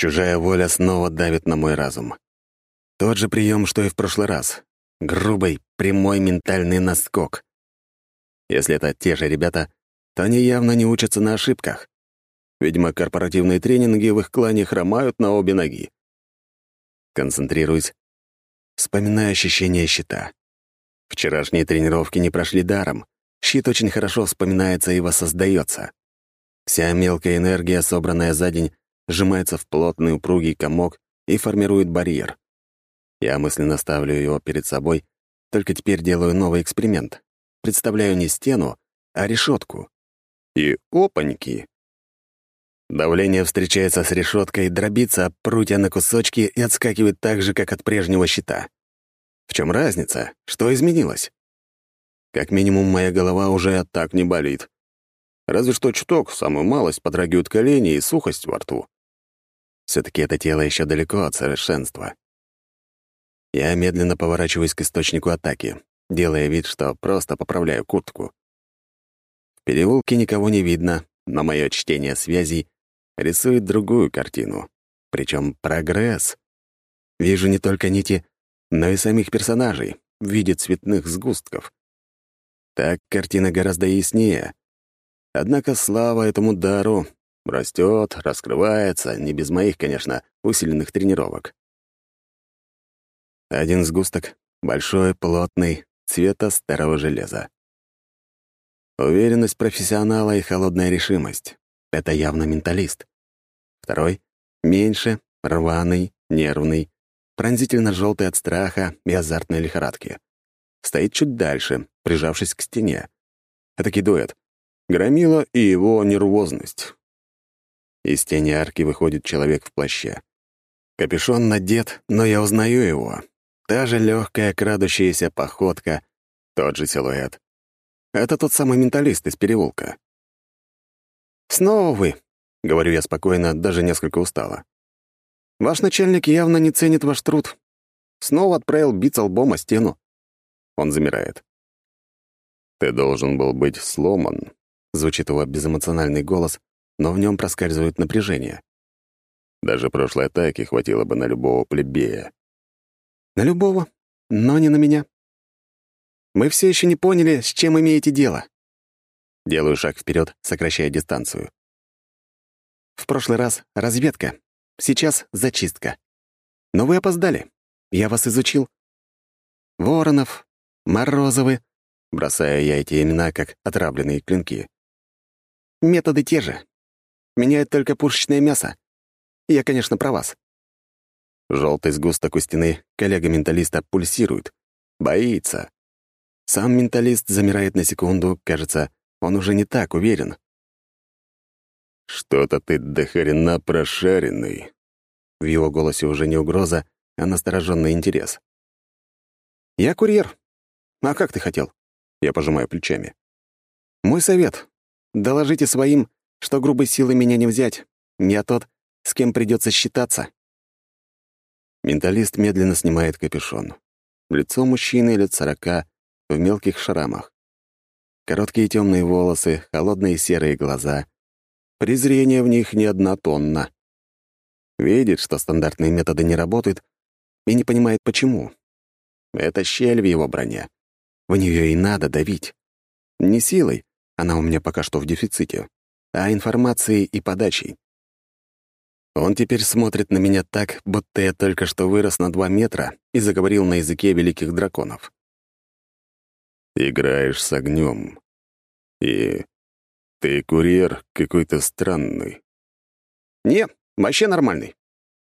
Чужая воля снова давит на мой разум. Тот же прием, что и в прошлый раз. Грубый, прямой ментальный наскок. Если это те же ребята, то они явно не учатся на ошибках. Видимо, корпоративные тренинги в их клане хромают на обе ноги. Концентрируюсь. Вспоминаю ощущение щита. Вчерашние тренировки не прошли даром. Щит очень хорошо вспоминается и воссоздается. Вся мелкая энергия, собранная за день, сжимается в плотный упругий комок и формирует барьер. Я мысленно ставлю его перед собой, только теперь делаю новый эксперимент. Представляю не стену, а решетку. И опаньки! Давление встречается с решеткой, дробится об прутья на кусочки и отскакивает так же, как от прежнего щита. В чем разница? Что изменилось? Как минимум, моя голова уже так не болит. Разве что чуток, самую малость, подрагивают колени и сухость во рту. Все-таки это тело еще далеко от совершенства. Я медленно поворачиваюсь к источнику атаки, делая вид, что просто поправляю куртку. В переулке никого не видно, но мое чтение связей рисует другую картину. Причем прогресс. Вижу не только нити, но и самих персонажей в виде цветных сгустков. Так картина гораздо яснее. Однако слава этому дару растет, раскрывается, не без моих, конечно, усиленных тренировок. Один сгусток — большой, плотный, цвета старого железа. Уверенность профессионала и холодная решимость. Это явно менталист. Второй — меньше, рваный, нервный, пронзительно желтый от страха и азартной лихорадки. Стоит чуть дальше, прижавшись к стене. Этакий дуэт. Громила и его нервозность. Из тени арки выходит человек в плаще. Капюшон надет, но я узнаю его. Та же легкая, крадущаяся походка, тот же силуэт. Это тот самый менталист из переулка. «Снова вы», — говорю я спокойно, даже несколько устало. «Ваш начальник явно не ценит ваш труд. Снова отправил биться лбом о стену». Он замирает. «Ты должен был быть сломан», — звучит его безэмоциональный голос, но в нем проскальзывает напряжение. Даже прошлой атаки хватило бы на любого плебея. «На любого, но не на меня. Вы все еще не поняли, с чем имеете дело». Делаю шаг вперед, сокращая дистанцию. В прошлый раз разведка, сейчас зачистка. Но вы опоздали. Я вас изучил. Воронов, Морозовы, бросаю я эти имена как отравленные клинки. Методы те же. Меняет только пушечное мясо. Я, конечно, про вас. Желтый сгусток у стены коллега-менталиста пульсирует. Боится. Сам менталист замирает на секунду, кажется, он уже не так уверен. «Что-то ты до хрена прошаренный». В его голосе уже не угроза, а настороженный интерес. «Я курьер. А как ты хотел?» Я пожимаю плечами. «Мой совет. Доложите своим, что грубой силой меня не взять. Я тот, с кем придется считаться». Менталист медленно снимает капюшон. Лицо мужчины лет 40, в мелких шрамах. Короткие темные волосы, холодные серые глаза. Презрение в них не 1 тонна. Видит, что стандартные методы не работают, и не понимает, почему. Это щель в его броне. В нее и надо давить. Не силой, она у меня пока что в дефиците, а информацией и подачей. Он теперь смотрит на меня так, будто я только что вырос на 2 метра и заговорил на языке великих драконов. «Играешь с огнем. И ты курьер какой-то странный». «Не, вообще нормальный».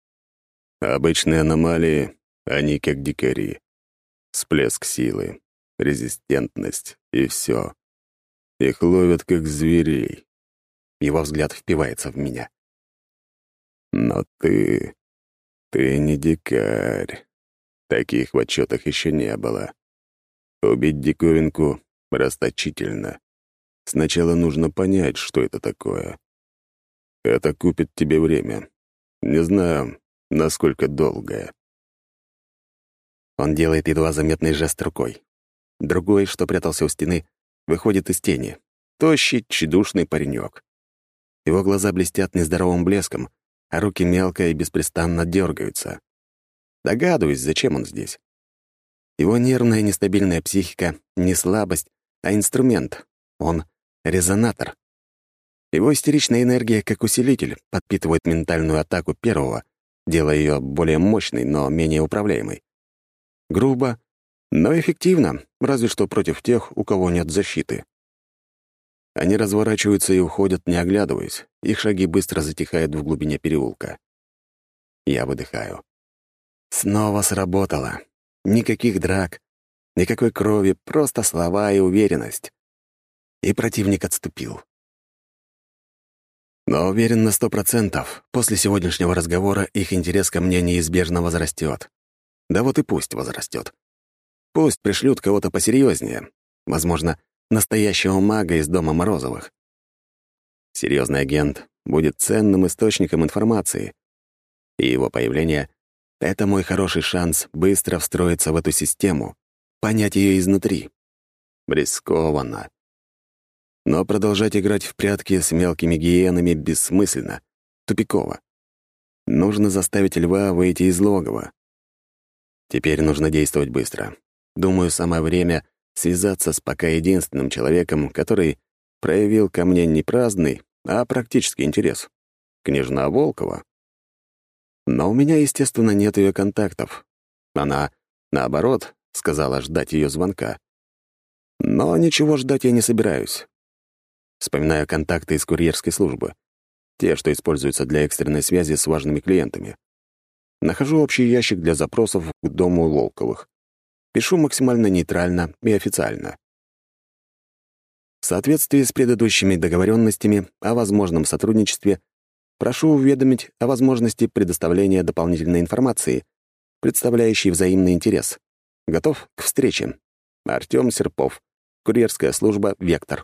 Обычные аномалии, они как дикари. Всплеск силы, резистентность и все. Их ловят как зверей. Его взгляд впивается в меня. Но ты не дикарь. Таких в отчетах еще не было. Убить диковинку расточительно. Сначала нужно понять, что это такое. Это купит тебе время. Не знаю, насколько долгое. Он делает едва заметный жест рукой. Другой, что прятался у стены, выходит из тени. Тощий, тщедушный паренек. Его глаза блестят нездоровым блеском, а руки мелко и беспрестанно дергаются. Догадываюсь, зачем он здесь. Его нервная нестабильная психика — не слабость, а инструмент. Он — резонатор. Его истеричная энергия, как усилитель, подпитывает ментальную атаку первого, делая ее более мощной, но менее управляемой. Грубо, но эффективно, разве что против тех, у кого нет защиты. Они разворачиваются и уходят, не оглядываясь. Их шаги быстро затихают в глубине переулка. Я выдыхаю. Снова сработало. Никаких драк, никакой крови, просто слова и уверенность. И противник отступил. Но уверен на 100%, после сегодняшнего разговора их интерес ко мне неизбежно возрастет. Да вот и пусть возрастет. Пусть пришлют кого-то посерьезнее. Возможно, настоящего мага из дома Морозовых. Серьезный агент будет ценным источником информации. И его появление — это мой хороший шанс быстро встроиться в эту систему, понять ее изнутри. Рискованно. Но продолжать играть в прятки с мелкими гиенами бессмысленно, тупиково. Нужно заставить льва выйти из логова. Теперь нужно действовать быстро. Думаю, самое время связаться с пока единственным человеком, который проявил ко мне не праздный, а практический интерес. Княжна Волкова. Но у меня, естественно, нет ее контактов. Она, наоборот, сказала ждать ее звонка. Но ничего ждать я не собираюсь. Вспоминаю контакты из курьерской службы. Те, что используются для экстренной связи с важными клиентами. Нахожу общий ящик для запросов к дому Волковых. Пишу максимально нейтрально и официально. В соответствии с предыдущими договоренностями о возможном сотрудничестве прошу уведомить о возможности предоставления дополнительной информации, представляющей взаимный интерес. Готов к встрече. Артём Серпов. Курьерская служба «Вектор».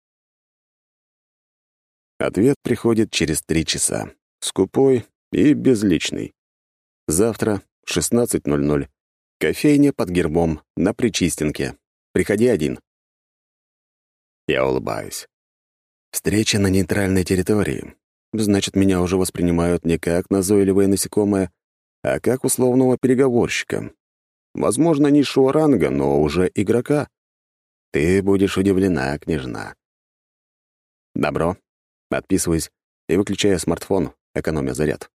Ответ приходит через 3 часа. Скупой и безличный. Завтра, 16:00. Кофейня под гербом на Причистенке. Приходи один. Я улыбаюсь. Встреча на нейтральной территории. Значит, меня уже воспринимают не как назойливое насекомое, а как условного переговорщика. Возможно, низшего ранга, но уже игрока. Ты будешь удивлена, княжна. Добро. Отписываюсь и выключаю смартфон, экономя заряд.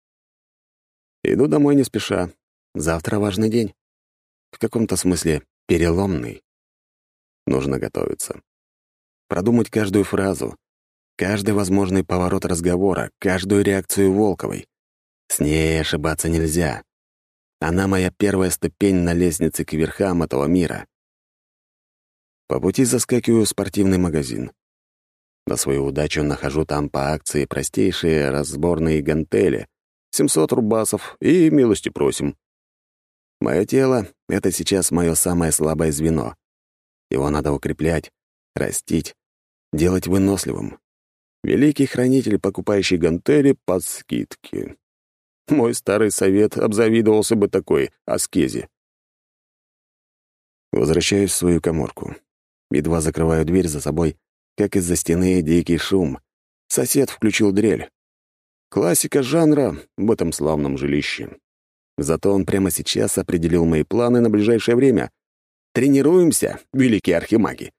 Иду домой не спеша. Завтра важный день. В каком-то смысле переломный. Нужно готовиться. Продумать каждую фразу, каждый возможный поворот разговора, каждую реакцию Волковой. С ней ошибаться нельзя. Она моя первая ступень на лестнице к верхам этого мира. По пути заскакиваю в спортивный магазин. На свою удачу нахожу там по акции простейшие разборные гантели, 700 рубасов и милости просим. Мое тело — это сейчас мое самое слабое звено. Его надо укреплять, растить, делать выносливым. Великий хранитель, покупающий гантели под скидки. Мой старый совет обзавидовался бы такой аскезе. Возвращаюсь в свою каморку. Едва закрываю дверь за собой, как из-за стены дикий шум. Сосед включил дрель. Классика жанра в этом славном жилище. Зато он прямо сейчас определил мои планы на ближайшее время. Тренируемся, великие архимаги.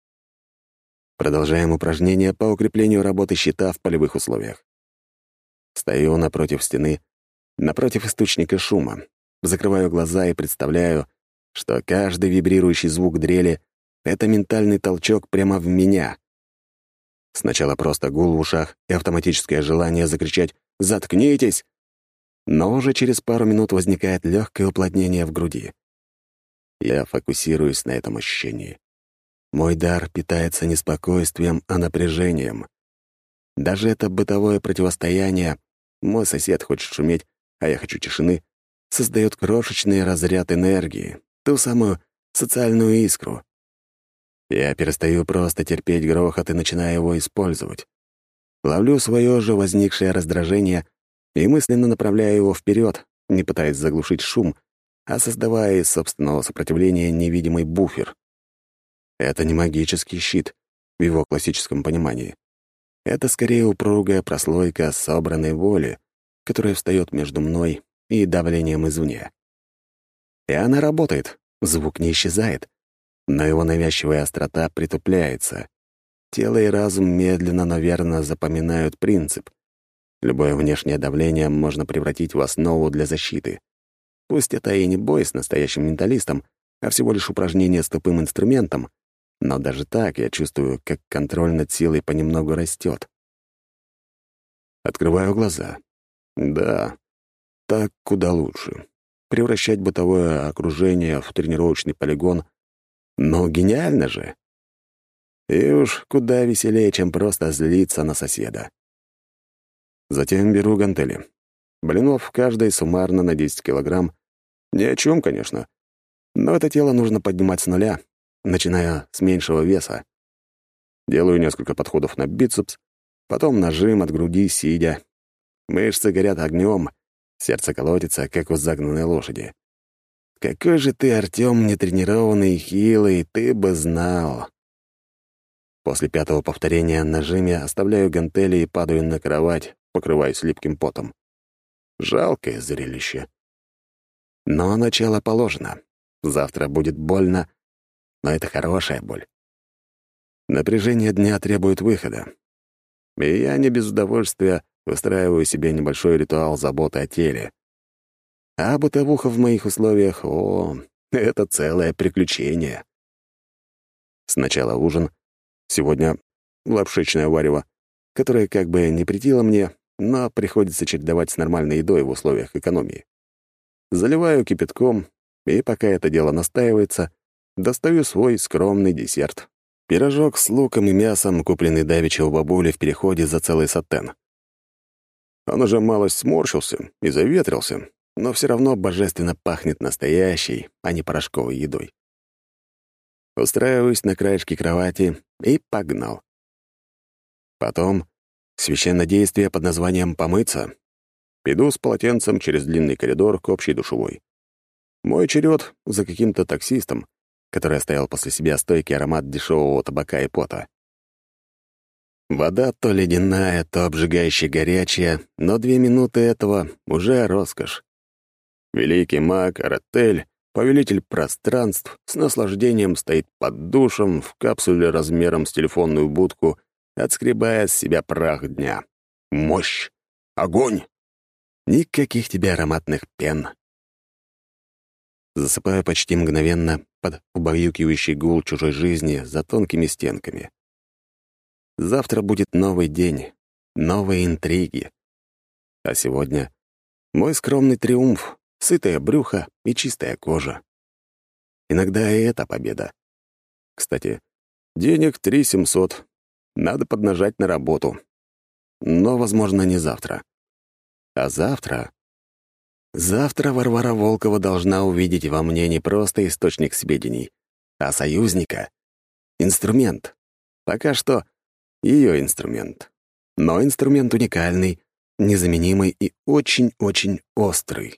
Продолжаем упражнения по укреплению работы щита в полевых условиях. Стою напротив стены, напротив источника шума. Закрываю глаза и представляю, что каждый вибрирующий звук дрели — это ментальный толчок прямо в меня. Сначала просто гул в ушах и автоматическое желание закричать «Заткнитесь!», но уже через пару минут возникает легкое уплотнение в груди. Я фокусируюсь на этом ощущении. Мой дар питается не спокойствием, а напряжением. Даже это бытовое противостояние «мой сосед хочет шуметь, а я хочу тишины» создает крошечный разряд энергии, ту самую социальную искру. Я перестаю просто терпеть грохот и начинаю его использовать. Ловлю свое же возникшее раздражение и мысленно направляю его вперед, не пытаясь заглушить шум, а создавая из собственного сопротивления невидимый буфер. Это не магический щит в его классическом понимании. Это скорее упругая прослойка собранной воли, которая встает между мной и давлением извне. И она работает, звук не исчезает, но его навязчивая острота притупляется. Тело и разум медленно, но верно запоминают принцип. Любое внешнее давление можно превратить в основу для защиты. Пусть это и не бой с настоящим менталистом, а всего лишь упражнение с тупым инструментом, но даже так я чувствую, как контроль над силой понемногу растет. Открываю глаза. Да, так куда лучше. Превращать бытовое окружение в тренировочный полигон. Но гениально же! И уж куда веселее, чем просто злиться на соседа. Затем беру гантели. Блинов в каждой суммарно на 10 килограмм. Ни о чем, конечно. Но это тело нужно поднимать с нуля, начиная с меньшего веса. Делаю несколько подходов на бицепс, потом нажим от груди, сидя. Мышцы горят огнем, сердце колотится, как у загнанной лошади. Какой же ты, Артём, нетренированный и хилый, ты бы знал. После 5-го повторения на жиме оставляю гантели и падаю на кровать, покрываясь липким потом. Жалкое зрелище. Но начало положено. Завтра будет больно, но это хорошая боль. Напряжение дня требует выхода. И я не без удовольствия выстраиваю себе небольшой ритуал заботы о теле. А бытовуха в моих условиях, это целое приключение. Сначала ужин. Сегодня лапшичное варево, которое как бы не претило мне, но приходится чередовать с нормальной едой в условиях экономии. Заливаю кипятком, и пока это дело настаивается, достаю свой скромный десерт. Пирожок с луком и мясом, купленный давеча у бабули в переходе за целый сатен. Он уже малость сморщился и заветрился, но все равно божественно пахнет настоящей, а не порошковой едой. Устраиваюсь на краешке кровати и погнал. Потом священное действие под названием «помыться». Иду с полотенцем через длинный коридор к общей душевой. Мой черед за каким-то таксистом, который оставил после себя стойкий аромат дешевого табака и пота. Вода то ледяная, то обжигающе горячая, но 2 минуты этого уже роскошь. Великий маг Аратель, повелитель пространств, с наслаждением стоит под душем в капсуле размером с телефонную будку, отскребая с себя прах дня. Мощь! Огонь! Никаких тебе ароматных пен. Засыпаю почти мгновенно под убаюкивающий гул чужой жизни за тонкими стенками. Завтра будет новый день, новые интриги. А сегодня мой скромный триумф, сытое брюхо и чистая кожа. Иногда и это победа. Кстати, денег 3700. Надо поднажать на работу. Но, возможно, не завтра. А завтра... Завтра Варвара Волкова должна увидеть во мне не просто источник сведений, а союзника. Инструмент. Пока что ее инструмент. Но инструмент уникальный, незаменимый и очень-очень острый.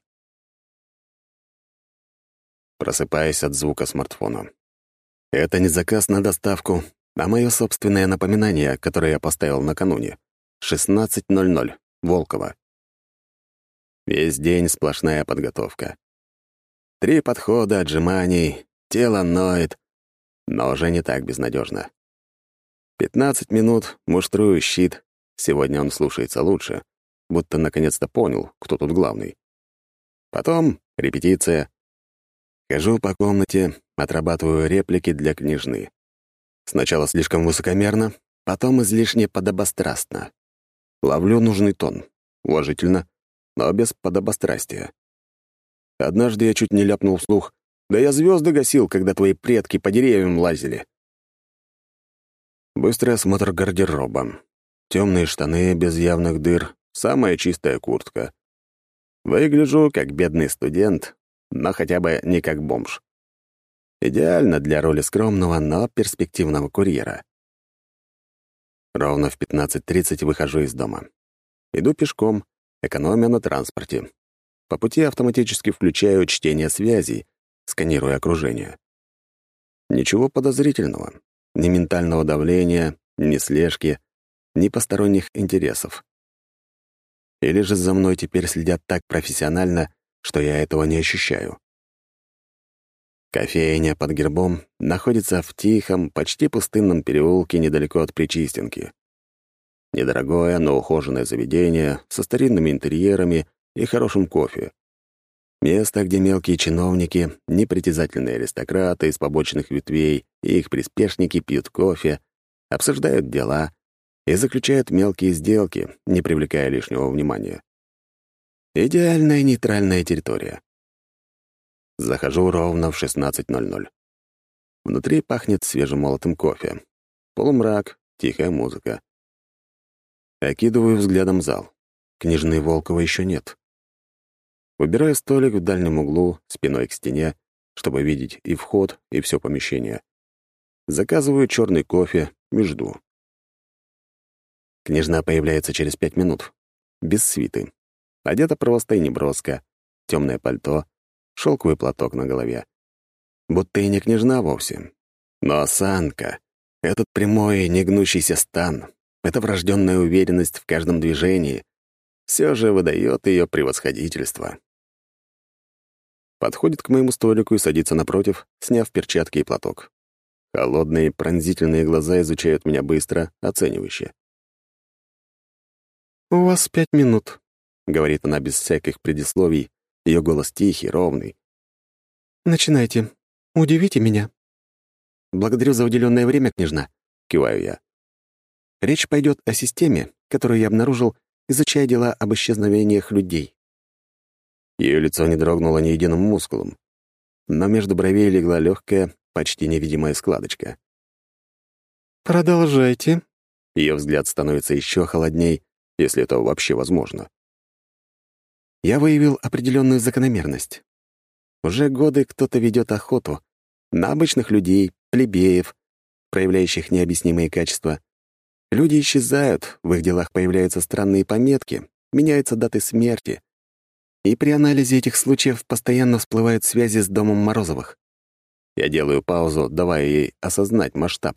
Просыпаюсь от звука смартфона. Это не заказ на доставку, а мое собственное напоминание, которое я поставил накануне. 16:00. Волкова. Весь день сплошная подготовка. 3 подхода, отжиманий, тело ноет, но уже не так безнадежно. 15 минут, муштрую щит. Сегодня он слушается лучше, будто наконец-то понял, кто тут главный. Потом репетиция. Хожу по комнате, отрабатываю реплики для княжны. Сначала слишком высокомерно, потом излишне подобострастно. Ловлю нужный тон, уважительно, но без подобострастия. Однажды я чуть не ляпнул вслух: «Да я звезды гасил, когда твои предки по деревьям лазили». Быстрый осмотр гардероба. Темные штаны без явных дыр, самая чистая куртка. Выгляжу как бедный студент, но хотя бы не как бомж. Идеально для роли скромного, но перспективного курьера. Ровно в 15:30 выхожу из дома. Иду пешком, экономя на транспорте. По пути автоматически включаю чтение связей, сканируя окружение. Ничего подозрительного. Ни ментального давления, ни слежки, ни посторонних интересов. Или же за мной теперь следят так профессионально, что я этого не ощущаю. Кофейня под гербом находится в тихом, почти пустынном переулке недалеко от Причистенки. Недорогое, но ухоженное заведение со старинными интерьерами и хорошим кофе. Место, где мелкие чиновники, непритязательные аристократы из побочных ветвей и их приспешники пьют кофе, обсуждают дела и заключают мелкие сделки, не привлекая лишнего внимания. Идеальная нейтральная территория. Захожу ровно в 16:00. Внутри пахнет свежемолотым кофе. Полумрак, тихая музыка. Окидываю взглядом зал. Княжны Волкова еще нет. Выбираю столик в дальнем углу, спиной к стене, чтобы видеть и вход, и все помещение. Заказываю черный кофе и жду. Княжна появляется через 5 минут. Без свиты. Одета просто и неброско. Темное пальто, шелковый платок на голове. Будто и не княжна вовсе. Но осанка, этот прямой, негнущийся стан, эта врожденная уверенность в каждом движении все же выдает ее превосходительство. Подходит к моему столику и садится напротив, сняв перчатки и платок. Холодные, пронзительные глаза изучают меня быстро, оценивающе. «У вас 5 минут», — говорит она без всяких предисловий, ее голос тихий, ровный. «Начинайте. Удивите меня». «Благодарю за уделенное время, княжна», — киваю я. «Речь пойдет о системе, которую я обнаружил, изучая дела об исчезновениях людей». Ее лицо не дрогнуло ни единым мускулом, но между бровей легла легкая, почти невидимая складочка. «Продолжайте». Ее взгляд становится еще холодней, если это вообще возможно. Я выявил определенную закономерность. Уже годы кто-то ведет охоту на обычных людей, плебеев, проявляющих необъяснимые качества. Люди исчезают, в их делах появляются странные пометки, меняются даты смерти. И при анализе этих случаев постоянно всплывают связи с домом Морозовых. Я делаю паузу, давая ей осознать масштаб.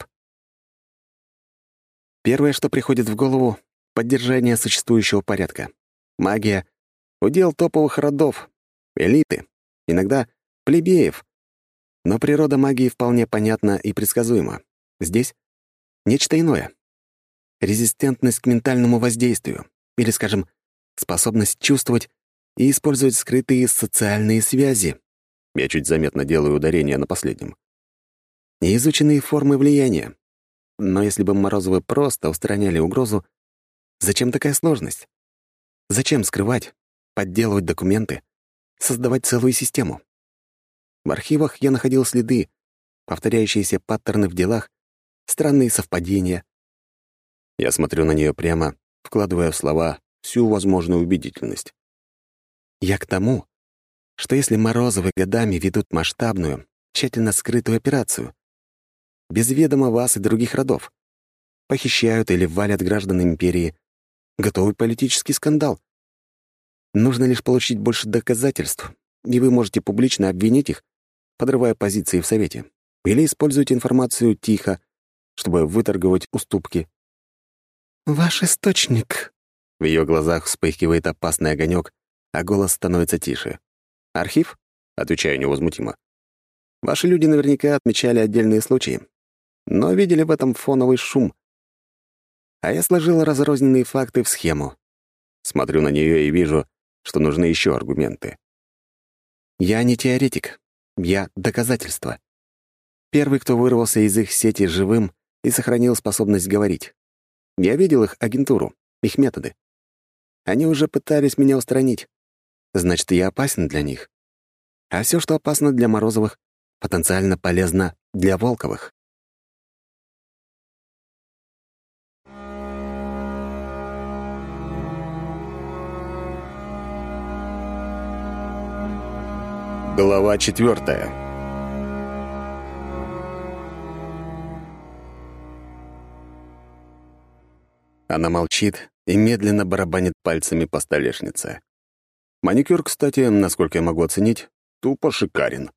Первое, что приходит в голову — поддержание существующего порядка. Магия — удел топовых родов, элиты, иногда плебеев. Но природа магии вполне понятна и предсказуема. Здесь нечто иное. Резистентность к ментальному воздействию, или, скажем, способность чувствовать и использовать скрытые социальные связи. Я чуть заметно делаю ударение на последнем. Неизученные формы влияния. Но если бы Морозовы просто устраняли угрозу, зачем такая сложность? Зачем скрывать, подделывать документы, создавать целую систему? В архивах я находил следы, повторяющиеся паттерны в делах, странные совпадения. Я смотрю на нее прямо, вкладывая в слова всю возможную убедительность. Я к тому, что если Морозовы годами ведут масштабную, тщательно скрытую операцию, без ведома вас и других родов, похищают или валят граждан империи, готовый политический скандал. Нужно лишь получить больше доказательств, и вы можете публично обвинить их, подрывая позиции в Совете, или использовать информацию тихо, чтобы выторговать уступки. «Ваш источник...» В ее глазах вспыхивает опасный огонек, а голос становится тише. «Архив?» — отвечаю невозмутимо. «Ваши люди наверняка отмечали отдельные случаи, но видели в этом фоновый шум. А я сложил разрозненные факты в схему. Смотрю на нее и вижу, что нужны еще аргументы. Я не теоретик, я доказательство. Первый, кто вырвался из их сети живым и сохранил способность говорить. Я видел их агентуру, их методы. Они уже пытались меня устранить. Значит, я опасен для них. А все, что опасно для Морозовых, потенциально полезно для Волковых. Глава 4. Она молчит и медленно барабанит пальцами по столешнице. Маникюр, кстати, насколько я могу оценить, тупо шикарен.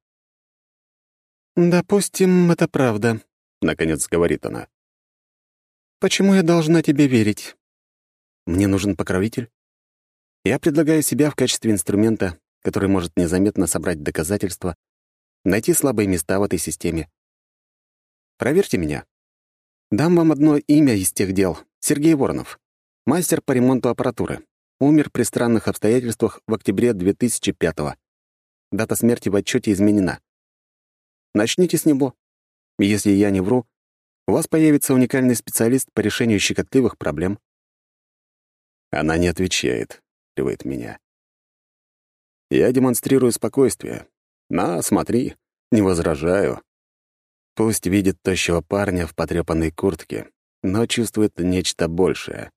«Допустим, это правда», — наконец говорит она. «Почему я должна тебе верить? Мне нужен покровитель? Я предлагаю себя в качестве инструмента, который может незаметно собрать доказательства, найти слабые места в этой системе. Проверьте меня. Дам вам одно имя из тех дел. Сергей Воронов. Мастер по ремонту аппаратуры. Умер при странных обстоятельствах в октябре 2005-го. Дата смерти в отчете изменена. Начните с него. Если я не вру, у вас появится уникальный специалист по решению щекотливых проблем. Она не отвечает, кривает меня. Я демонстрирую спокойствие. На, смотри, не возражаю. Пусть видит тощего парня в потрёпанной куртке, но чувствует нечто большее.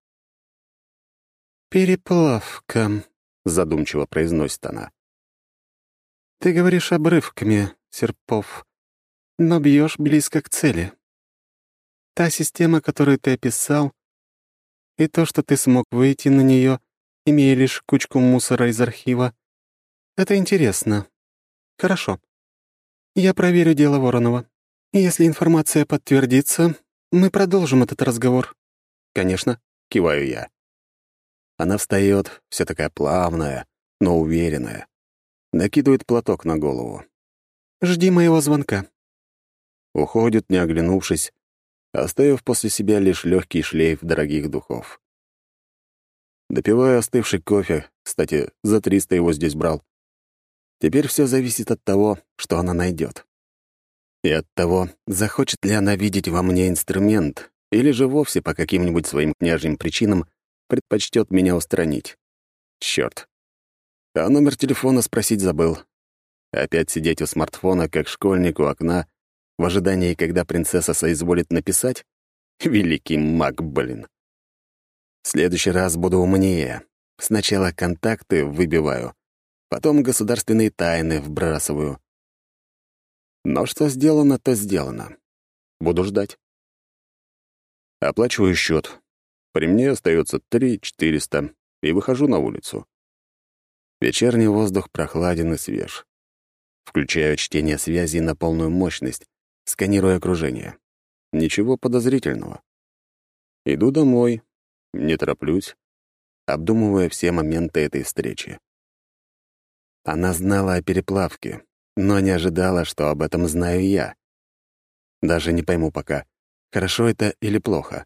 «Переплавка», — задумчиво произносит она. «Ты говоришь обрывками, Серпов, но бьешь близко к цели. Та система, которую ты описал, и то, что ты смог выйти на нее, имея лишь кучку мусора из архива, это интересно. Хорошо. Я проверю дело Воронова. Если информация подтвердится, мы продолжим этот разговор». «Конечно», — киваю я. Она встает, вся такая плавная, но уверенная. Накидывает платок на голову. «Жди моего звонка». Уходит, не оглянувшись, оставив после себя лишь легкий шлейф дорогих духов. Допиваю остывший кофе, кстати, за 300 его здесь брал. Теперь все зависит от того, что она найдет. И от того, захочет ли она видеть во мне инструмент, или же вовсе по каким-нибудь своим княжьим причинам предпочтет меня устранить. Черт. А номер телефона спросить забыл. Опять сидеть у смартфона, как школьник у окна, в ожидании, когда принцесса соизволит написать? Великий маг, блин. В следующий раз буду умнее. Сначала контакты выбиваю, потом государственные тайны вбрасываю. Но что сделано, то сделано. Буду ждать. Оплачиваю счет. При мне остается 3 400, и выхожу на улицу. Вечерний воздух прохладен и свеж. Включаю чтение связи на полную мощность, сканируя окружение. Ничего подозрительного. Иду домой, не тороплюсь, обдумывая все моменты этой встречи. Она знала о переплавке, но не ожидала, что об этом знаю я. Даже не пойму пока, хорошо это или плохо.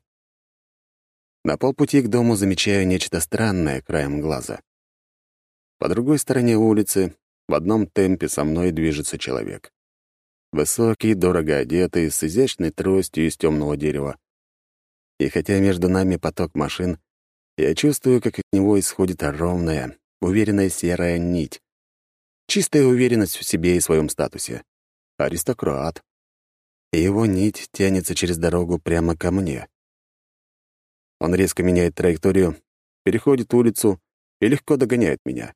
На полпути к дому замечаю нечто странное краем глаза. По другой стороне улицы в одном темпе со мной движется человек. Высокий, дорого одетый, с изящной тростью из темного дерева. И хотя между нами поток машин, я чувствую, как от него исходит ровная, уверенная серая нить. Чистая уверенность в себе и своем статусе. Аристократ. И его нить тянется через дорогу прямо ко мне. Он резко меняет траекторию, переходит улицу и легко догоняет меня.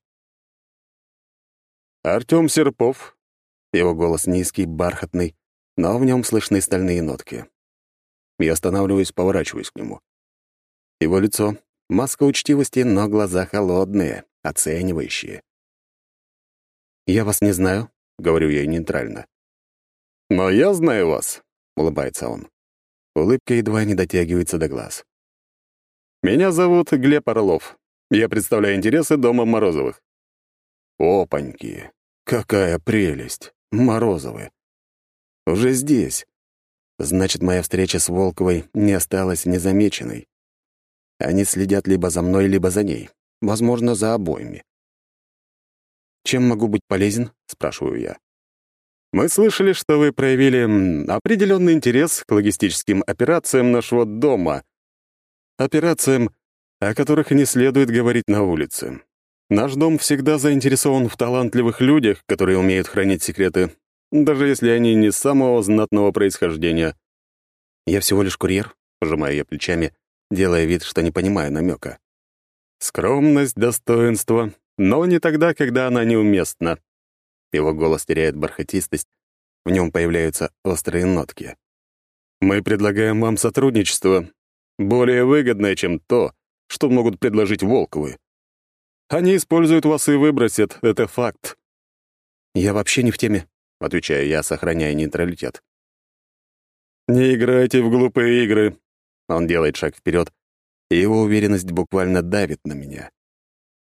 «Артём Серпов». Его голос низкий, бархатный, но в нем слышны стальные нотки. Я останавливаюсь, поворачиваюсь к нему. Его лицо — маска учтивости, но глаза холодные, оценивающие. «Я вас не знаю», — говорю я нейтрально. «Но я знаю вас», — улыбается он. Улыбка едва не дотягивается до глаз. «Меня зовут Глеб Орлов. Я представляю интересы дома Морозовых». Опаньки! Какая прелесть! Морозовы! Уже здесь. Значит, моя встреча с Волковой не осталась незамеченной. Они следят либо за мной, либо за ней. Возможно, за обоими. «Чем могу быть полезен?» — спрашиваю я. «Мы слышали, что вы проявили определенный интерес к логистическим операциям нашего дома. Операциям, о которых не следует говорить на улице. Наш дом всегда заинтересован в талантливых людях, которые умеют хранить секреты, даже если они не самого знатного происхождения». «Я всего лишь курьер», — пожимаю я плечами, делая вид, что не понимаю намека. «Скромность, достоинство, но не тогда, когда она неуместна». Его голос теряет бархатистость, в нем появляются острые нотки. «Мы предлагаем вам сотрудничество, более выгодное, чем то, что могут предложить Волковы. Они используют вас и выбросят, это факт». «Я вообще не в теме», — отвечаю я, сохраняя нейтралитет. «Не играйте в глупые игры». Он делает шаг вперед, и его уверенность буквально давит на меня.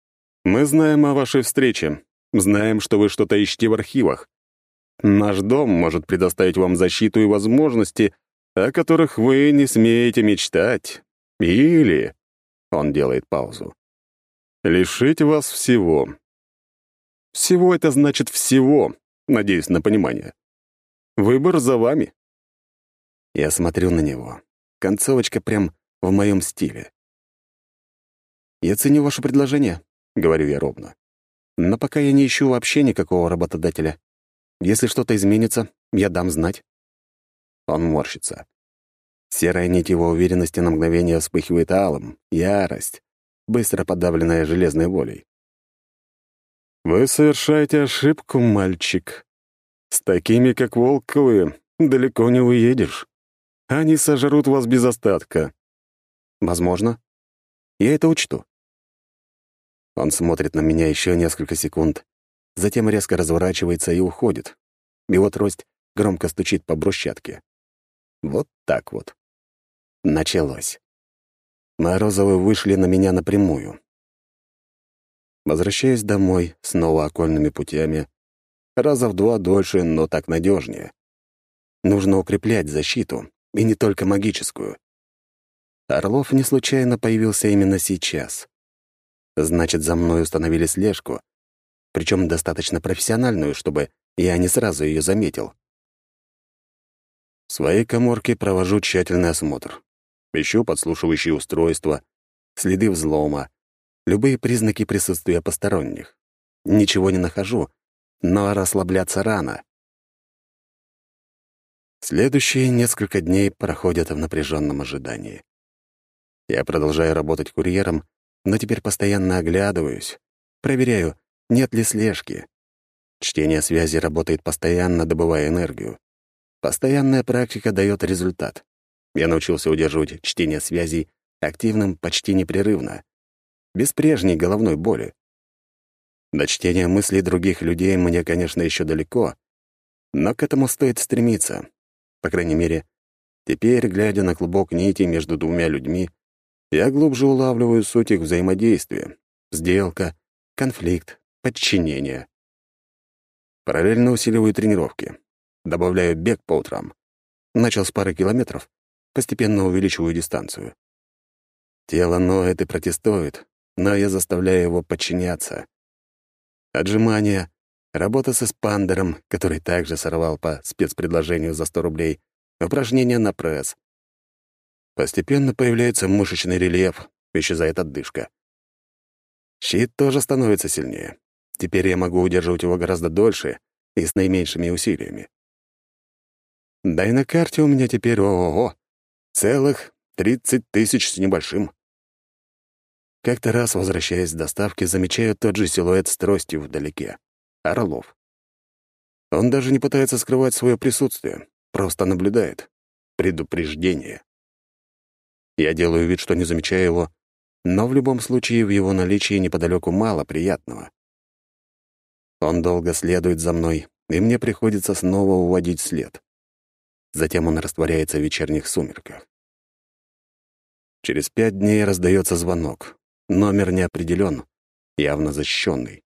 Мы знаем о вашей встрече. Знаем, что вы что-то ищете в архивах. Наш дом может предоставить вам защиту и возможности, о которых вы не смеете мечтать. Или...» Он делает паузу. «Лишить вас всего. Всего — это значит всего, надеюсь на понимание. Выбор за вами». Я смотрю на него. Концовочка прям в моем стиле. «Я ценю ваше предложение», — говорю я ровно. «Но пока я не ищу вообще никакого работодателя. Если что-то изменится, я дам знать». Он морщится. Серая нить его уверенности на мгновение вспыхивает алым. Ярость, быстро подавленная железной волей. «Вы совершаете ошибку, мальчик. С такими, как Волковы, далеко не уедешь. Они сожрут вас без остатка». «Возможно. Я это учту». Он смотрит на меня еще несколько секунд, затем резко разворачивается и уходит. Его трость громко стучит по брусчатке. Вот так вот. Началось. Морозовы вышли на меня напрямую. Возвращаюсь домой, снова окольными путями. Раза в 2 дольше, но так надежнее. Нужно укреплять защиту, и не только магическую. Орлов не случайно появился именно сейчас. Значит, за мной установили слежку, причем достаточно профессиональную, чтобы я не сразу ее заметил. В своей каморке провожу тщательный осмотр. Ищу подслушивающие устройства, следы взлома, любые признаки присутствия посторонних. Ничего не нахожу, но расслабляться рано. Следующие несколько дней проходят в напряженном ожидании. Я продолжаю работать курьером, но теперь постоянно оглядываюсь, проверяю, нет ли слежки. Чтение связи работает постоянно, добывая энергию. Постоянная практика дает результат. Я научился удерживать чтение связей активным почти непрерывно, без прежней головной боли. До чтения мыслей других людей мне, конечно, еще далеко, но к этому стоит стремиться. По крайней мере, теперь, глядя на клубок нити между двумя людьми, я глубже улавливаю суть их взаимодействия. Сделка, конфликт, подчинение. Параллельно усиливаю тренировки. Добавляю бег по утрам. Начал с пары километров, постепенно увеличиваю дистанцию. Тело ноет и протестует, но я заставляю его подчиняться. Отжимания, работа с эспандером, который также сорвал по спецпредложению за 100 рублей, упражнения на пресс. Постепенно появляется мышечный рельеф, исчезает отдышка. Щит тоже становится сильнее. Теперь я могу удерживать его гораздо дольше и с наименьшими усилиями. Да и на карте у меня теперь, ого-го, целых 30 тысяч с небольшим. Как-то раз, возвращаясь с доставки, замечаю тот же силуэт с тростью вдалеке. Орлов. Он даже не пытается скрывать свое присутствие, просто наблюдает. Предупреждение. Я делаю вид, что не замечаю его, но в любом случае в его наличии неподалеку мало приятного. Он долго следует за мной, и мне приходится снова уводить след. Затем он растворяется в вечерних сумерках. Через 5 дней раздается звонок. Номер не определен, явно защищенный.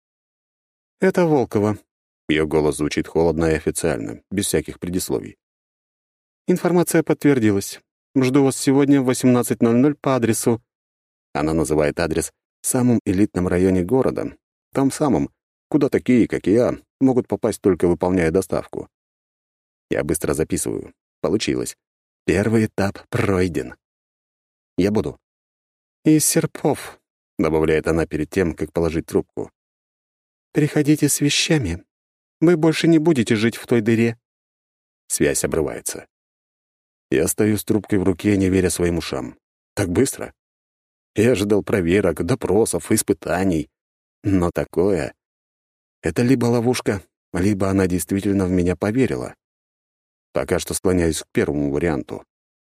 «Это Волкова». Ее голос звучит холодно и официально, без всяких предисловий. «Информация подтвердилась. Жду вас сегодня в 18:00 по адресу...» Она называет адрес в самом элитном районе города, том самом, куда такие, как я, могут попасть, только выполняя доставку. Я быстро записываю. Получилось. Первый этап пройден. Я буду. «Из Серпов», — добавляет она перед тем, как положить трубку. «Приходите с вещами. Вы больше не будете жить в той дыре». Связь обрывается. Я стою с трубкой в руке, не веря своим ушам. Так быстро? Я ожидал проверок, допросов, испытаний. Но такое... Это либо ловушка, либо она действительно в меня поверила. Пока что склоняюсь к первому варианту.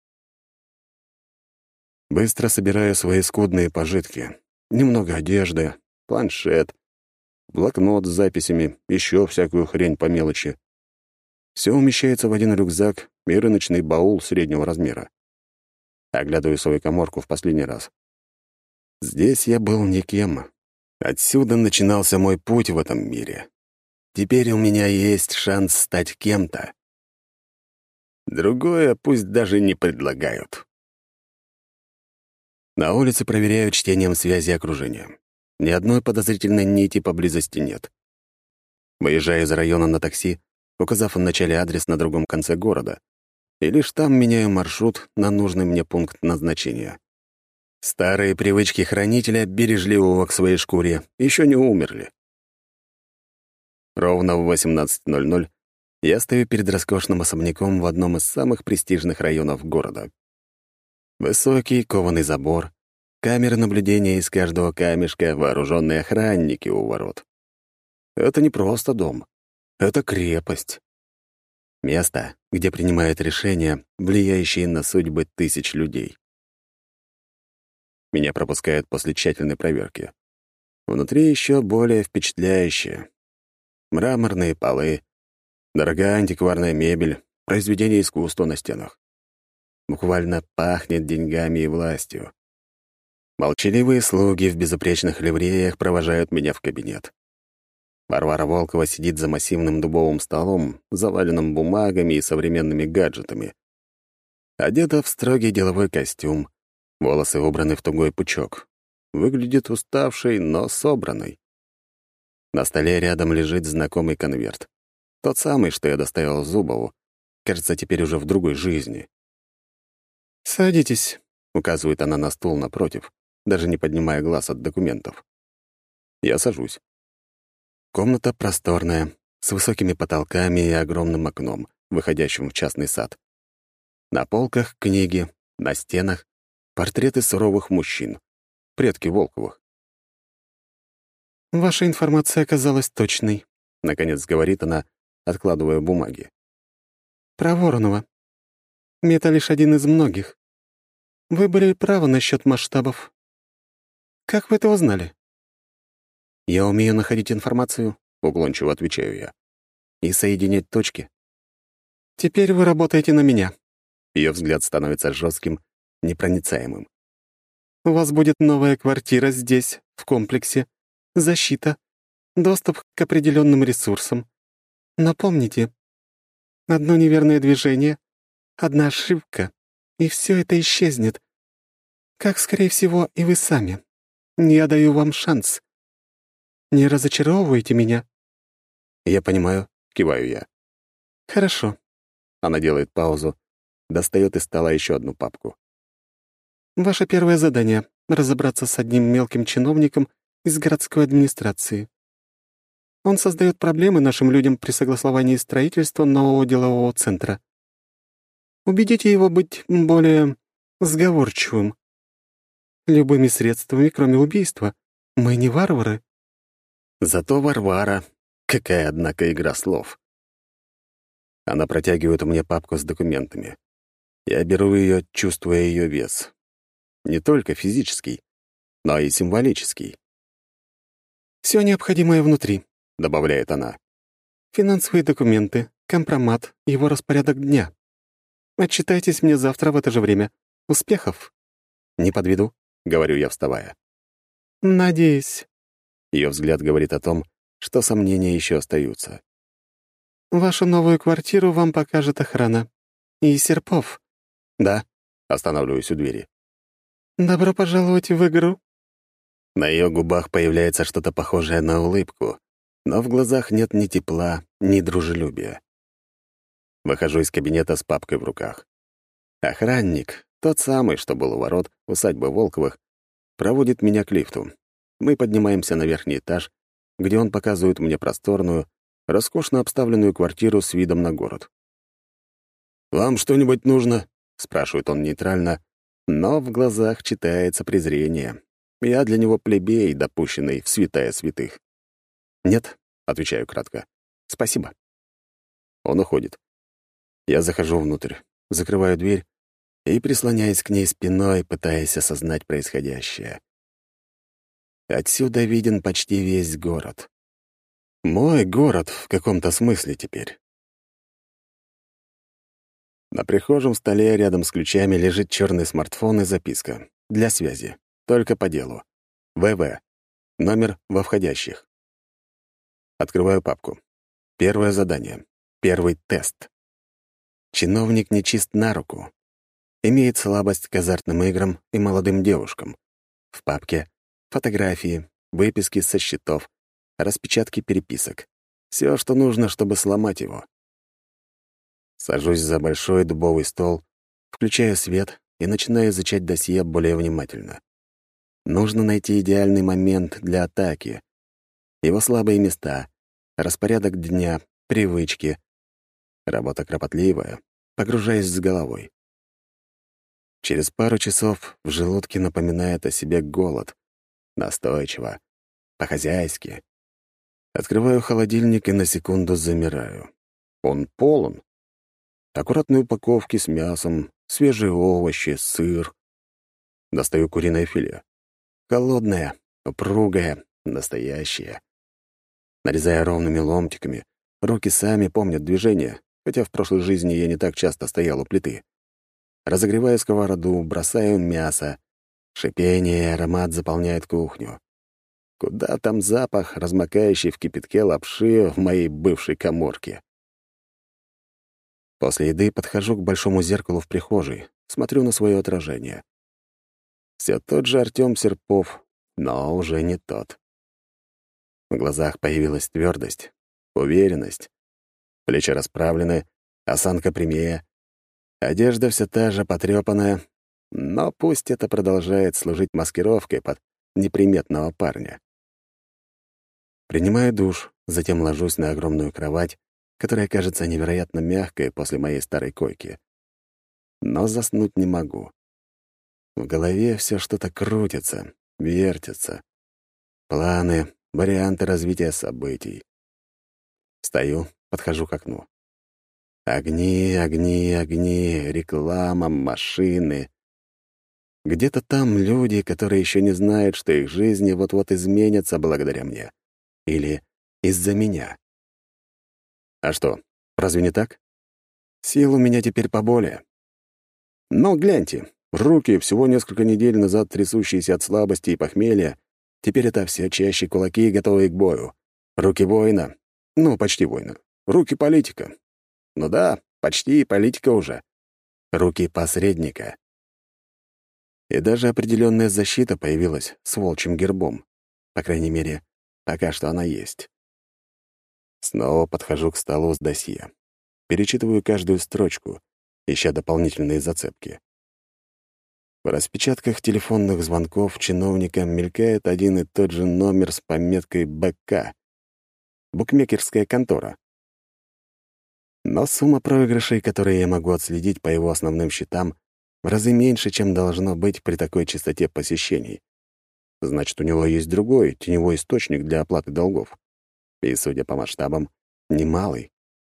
Быстро собираю свои скудные пожитки. Немного одежды, планшет, блокнот с записями, еще всякую хрень по мелочи. Все умещается в один рюкзак и рыночный баул среднего размера. Оглядываю свою каморку в последний раз. Здесь я был никем. Отсюда начинался мой путь в этом мире. Теперь у меня есть шанс стать кем-то. Другое пусть даже не предлагают. На улице проверяю чтением связи окружения. Ни одной подозрительной нити поблизости нет. Выезжаю из района на такси, указав вначале адрес на другом конце города, и лишь там меняю маршрут на нужный мне пункт назначения. Старые привычки хранителя, бережливого к своей шкуре, еще не умерли. Ровно в 18:00 я стою перед роскошным особняком в одном из самых престижных районов города. Высокий кованый забор, камеры наблюдения из каждого камешка, вооруженные охранники у ворот. Это не просто дом, это крепость. Место, где принимают решения, влияющие на судьбы тысяч людей. Меня пропускают после тщательной проверки. Внутри еще более впечатляюще. Мраморные полы, дорогая антикварная мебель, произведения искусства на стенах. Буквально пахнет деньгами и властью. Молчаливые слуги в безупречных ливреях провожают меня в кабинет. Варвара Волкова сидит за массивным дубовым столом, заваленным бумагами и современными гаджетами. Одета в строгий деловой костюм, волосы убраны в тугой пучок. Выглядит уставшей, но собранной. На столе рядом лежит знакомый конверт. Тот самый, что я доставил Зубову. Кажется, теперь уже в другой жизни. «Садитесь», — указывает она на стул напротив, даже не поднимая глаз от документов. Я сажусь. Комната просторная, с высокими потолками и огромным окном, выходящим в частный сад. На полках книги, на стенах портреты суровых мужчин, предки Волковых. «Ваша информация оказалась точной», — наконец говорит она, откладывая бумаги. «Про Воронова. Это лишь один из многих. Вы были правы насчет масштабов. Как вы это узнали?» «Я умею находить информацию», — уклончиво отвечаю я, «и соединять точки». «Теперь вы работаете на меня». Ее взгляд становится жестким, непроницаемым. «У вас будет новая квартира здесь, в комплексе, защита, доступ к определенным ресурсам. Но помните, одно неверное движение, одна ошибка, и все это исчезнет. Как, скорее всего, и вы сами. Я даю вам шанс. Не разочаровывайте меня». «Я понимаю», — киваю я. «Хорошо». Она делает паузу, достает из стола еще одну папку. «Ваше первое задание — разобраться с одним мелким чиновником из городской администрации. Он создает проблемы нашим людям при согласовании строительства нового делового центра. Убедите его быть более сговорчивым. Любыми средствами, кроме убийства. Мы не варвары». Зато Варвара. Какая, однако, игра слов. Она протягивает мне папку с документами. Я беру ее, чувствуя ее вес. Не только физический, но и символический. «Все необходимое внутри», — добавляет она. «Финансовые документы, компромат, его распорядок дня. Отчитайтесь мне завтра в это же время. Успехов!» «Не подведу», — говорю я, вставая. «Надеюсь». Ее взгляд говорит о том, что сомнения еще остаются. «Вашу новую квартиру вам покажет охрана. И Серпов». «Да», — останавливаюсь у двери. «Добро пожаловать в игру». На ее губах появляется что-то похожее на улыбку, но в глазах нет ни тепла, ни дружелюбия. Выхожу из кабинета с папкой в руках. Охранник, тот самый, что был у ворот усадьбы Волковых, проводит меня к лифту. Мы поднимаемся на верхний этаж, где он показывает мне просторную, роскошно обставленную квартиру с видом на город. «Вам что-нибудь нужно?» — спрашивает он нейтрально, но в глазах читается презрение. Я для него плебей, допущенный в святая святых. «Нет», — отвечаю кратко. «Спасибо». Он уходит. Я захожу внутрь, закрываю дверь и прислоняюсь к ней спиной, пытаясь осознать происходящее. Отсюда виден почти весь город. Мой город в каком-то смысле теперь. На прихожем столе рядом с ключами лежит черный смартфон и записка. Для связи. Только по делу. ВВ. Номер во входящих. Открываю папку. Первое задание. Первый тест. Чиновник нечист на руку. Имеет слабость к азартным играм и молодым девушкам. В папке фотографии, выписки со счетов, распечатки переписок. Все, что нужно, чтобы сломать его. Сажусь за большой дубовый стол, включаю свет и начинаю изучать досье более внимательно. Нужно найти идеальный момент для атаки. Его слабые места, распорядок дня, привычки. Работа кропотливая, погружаясь с головой. Через пару часов в желудке напоминает о себе голод. Настойчиво, по-хозяйски. Открываю холодильник и на секунду замираю. Он полон. Аккуратные упаковки с мясом, свежие овощи, сыр. Достаю куриное филе. Холодное, упругое, настоящее. Нарезая ровными ломтиками, руки сами помнят движения, хотя в прошлой жизни я не так часто стоял у плиты. Разогреваю сковороду, бросаю мясо. Шипение и аромат заполняют кухню. Куда там запах, размокающий в кипятке лапши в моей бывшей каморке? После еды подхожу к большому зеркалу в прихожей, смотрю на свое отражение. Все тот же Артём Серпов, но уже не тот. В глазах появилась твердость, уверенность. Плечи расправлены, осанка прямее. Одежда все та же потрёпанная, но пусть это продолжает служить маскировкой под неприметного парня. Принимаю душ, затем ложусь на огромную кровать, которая кажется невероятно мягкой после моей старой койки. Но заснуть не могу. В голове все что-то крутится, вертится. Планы, варианты развития событий. Встаю, подхожу к окну. Огни, огни, огни, реклама, машины. Где-то там люди, которые еще не знают, что их жизни вот-вот изменятся благодаря мне. Или из-за меня. А что, разве не так? Сил у меня теперь поболее. Но гляньте, руки, всего несколько недель назад трясущиеся от слабости и похмелья, теперь это все чаще кулаки, готовые к бою. Руки воина. Ну, почти воина. Руки политика. Ну да, почти политика уже. Руки посредника. И даже определенная защита появилась с волчьим гербом. По крайней мере, пока что она есть. Снова подхожу к столу с досье. Перечитываю каждую строчку, ища дополнительные зацепки. В распечатках телефонных звонков чиновникам мелькает один и тот же номер с пометкой «БК» — букмекерская контора. Но сумма проигрышей, которые я могу отследить по его основным счетам, в разы меньше, чем должно быть при такой частоте посещений. Значит, у него есть другой, теневой источник для оплаты долгов. И, судя по масштабам, немалый.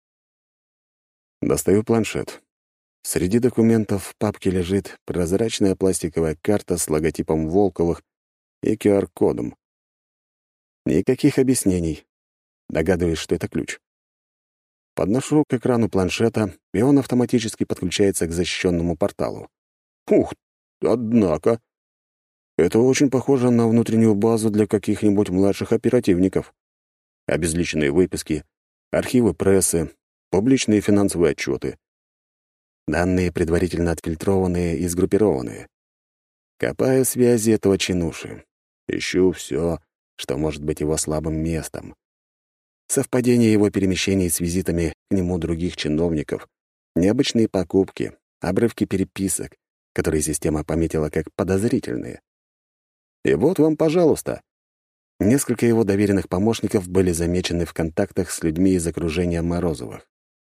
Достаю планшет. Среди документов в папке лежит прозрачная пластиковая карта с логотипом Волковых и QR-кодом. Никаких объяснений. Догадываюсь, что это ключ. Подношу к экрану планшета, и он автоматически подключается к защищенному порталу. Ух, однако. Это очень похоже на внутреннюю базу для каких-нибудь младших оперативников. Обезличенные выписки, архивы прессы, публичные финансовые отчеты. Данные предварительно отфильтрованные и сгруппированные. Копаю связи этого чинуши. Ищу все, что может быть его слабым местом. Совпадение его перемещений с визитами к нему других чиновников, необычные покупки, обрывки переписок, которые система пометила как подозрительные. И вот вам, пожалуйста. Несколько его доверенных помощников были замечены в контактах с людьми из окружения Морозовых.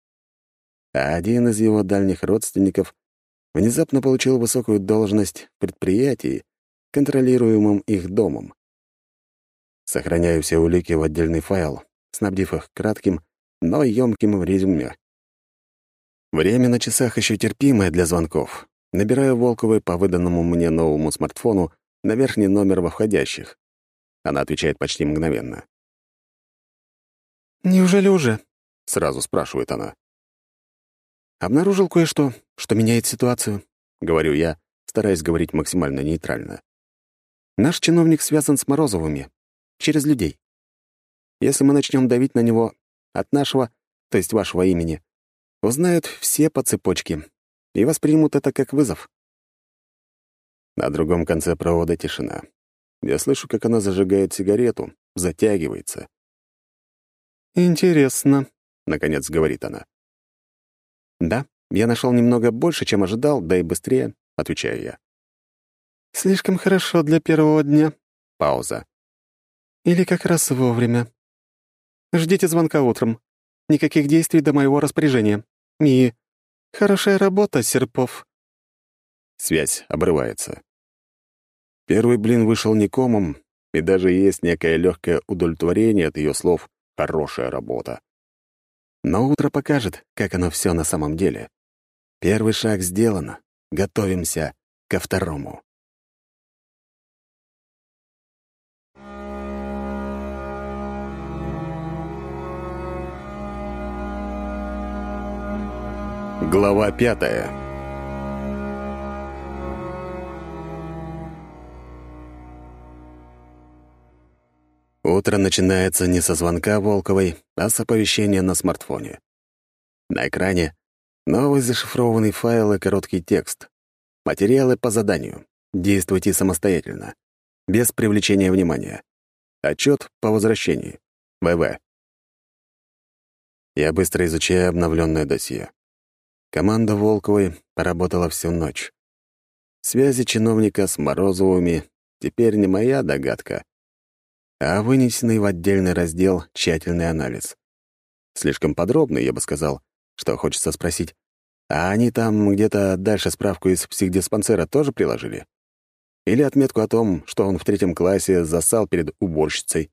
А один из его дальних родственников внезапно получил высокую должность в предприятии, контролируемом их домом. Сохраняю все улики в отдельный файл, снабдив их кратким, но ёмким резюме. Время на часах еще терпимое для звонков. Набираю Волковой по выданному мне новому смартфону на верхний номер во входящих. Она отвечает почти мгновенно. «Неужели уже?» — сразу спрашивает она. «Обнаружил кое-что, что меняет ситуацию», — говорю я, стараясь говорить максимально нейтрально. «Наш чиновник связан с Морозовыми. через людей. Если мы начнем давить на него от нашего, то есть вашего имени, узнают все по цепочке и воспримут это как вызов». На другом конце провода тишина. Я слышу, как она зажигает сигарету, затягивается. «Интересно», — наконец говорит она. «Да, я нашел немного больше, чем ожидал, да и быстрее», — отвечаю я. «Слишком хорошо для первого дня». Пауза. «Или как раз вовремя. Ждите звонка утром. Никаких действий до моего распоряжения. И хорошая работа, Серпов». Связь обрывается. Первый блин вышел не комом, и даже есть некое легкое удовлетворение от ее слов «хорошая работа». Но утро покажет, как оно все на самом деле. Первый шаг сделан. Готовимся ко второму. Глава 5. Утро начинается не со звонка Волковой, а с оповещения на смартфоне. На экране новый зашифрованный файл и короткий текст. Материалы по заданию. Действуйте самостоятельно. Без привлечения внимания. Отчет по возвращении. ВВ. Я быстро изучаю обновленное досье. Команда Волковой поработала всю ночь. Связи чиновника с Морозовыми теперь не моя догадка, а вынесенный в отдельный раздел тщательный анализ. Слишком подробный, я бы сказал, что хочется спросить, а они там где-то дальше справку из психдиспансера тоже приложили? Или отметку о том, что он в 3 классе зассал перед уборщицей?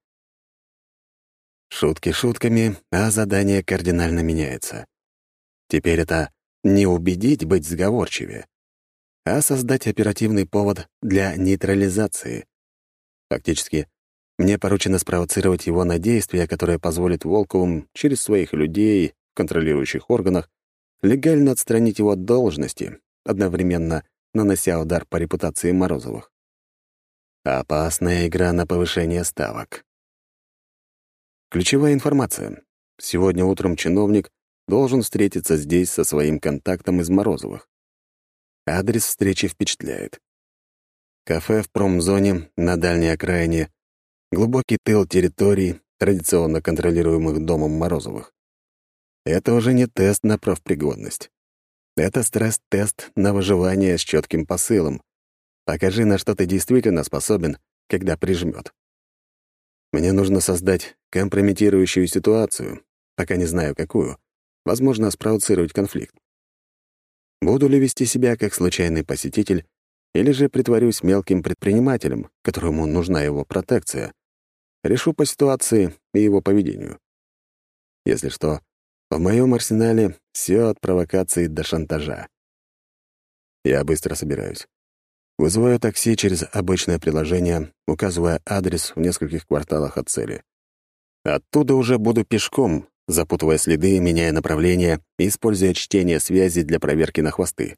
Шутки шутками, а задание кардинально меняется. Теперь это не убедить быть сговорчивее, а создать оперативный повод для нейтрализации. Фактически, мне поручено спровоцировать его на действия, которые позволят Волковым через своих людей в контролирующих органах легально отстранить его от должности, одновременно нанося удар по репутации Морозовых. Опасная игра на повышение ставок. Ключевая информация. Сегодня утром чиновник должен встретиться здесь со своим контактом из Морозовых. Адрес встречи впечатляет. Кафе в промзоне на дальней окраине, глубокий тыл территорий, традиционно контролируемых домом Морозовых. Это уже не тест на профпригодность. Это стресс-тест на выживание с четким посылом. Покажи, на что ты действительно способен, когда прижмет. Мне нужно создать компрометирующую ситуацию, пока не знаю какую, возможно, спровоцировать конфликт. Буду ли вести себя как случайный посетитель, или же притворюсь мелким предпринимателем, которому нужна его протекция. Решу по ситуации и его поведению. Если что, в моем арсенале все от провокации до шантажа. Я быстро собираюсь. Вызываю такси через обычное приложение, указывая адрес в нескольких кварталах от цели. Оттуда уже буду пешком, запутывая следы, меняя направление и используя чтение связи для проверки на хвосты.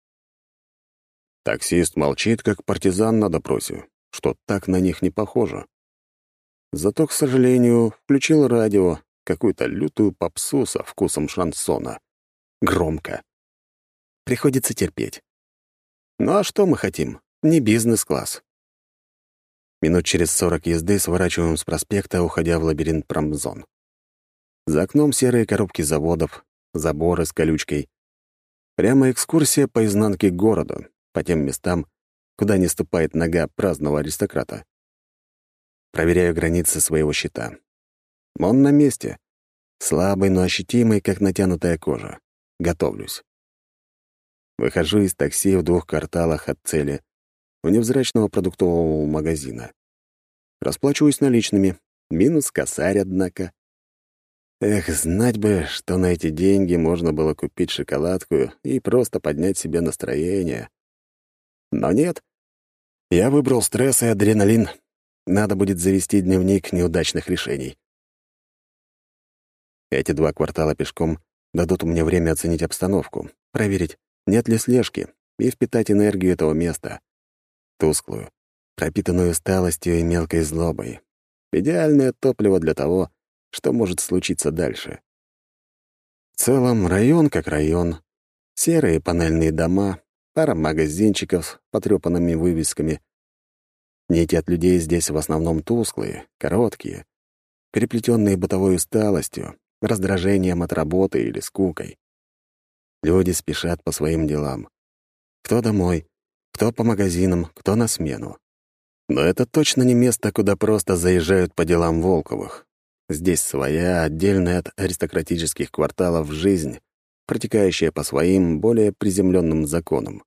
Таксист молчит, как партизан на допросе, что так на них не похоже. Зато, к сожалению, включил радио, какую-то лютую попсу со вкусом шансона. Громко. Приходится терпеть. Ну а что мы хотим? Не бизнес-класс. Минут через 40 езды сворачиваем с проспекта, уходя в лабиринт промзон. За окном серые коробки заводов, заборы с колючкой. Прямо экскурсия по изнанке города, по тем местам, куда не ступает нога праздного аристократа. Проверяю границы своего щита. Он на месте. Слабый, но ощутимый, как натянутая кожа. Готовлюсь. Выхожу из такси в 2 кварталах от цели, у невзрачного продуктового магазина. Расплачиваюсь наличными. Минус косарь, однако. Эх, знать бы, что на эти деньги можно было купить шоколадку и просто поднять себе настроение. Но нет. Я выбрал стресс и адреналин. Надо будет завести дневник неудачных решений. Эти 2 квартала пешком дадут мне время оценить обстановку, проверить, нет ли слежки, и впитать энергию этого места. Тусклую, пропитанную усталостью и мелкой злобой. Идеальное топливо для того, что может случиться дальше. В целом, район как район. Серые панельные дома, пара магазинчиков с потрёпанными вывесками. Нити от людей здесь в основном тусклые, короткие, переплетенные бытовой усталостью, раздражением от работы или скукой. Люди спешат по своим делам. Кто домой, кто по магазинам, кто на смену. Но это точно не место, куда просто заезжают по делам Волковых. Здесь своя, отдельная от аристократических кварталов жизнь, протекающая по своим, более приземленным законам.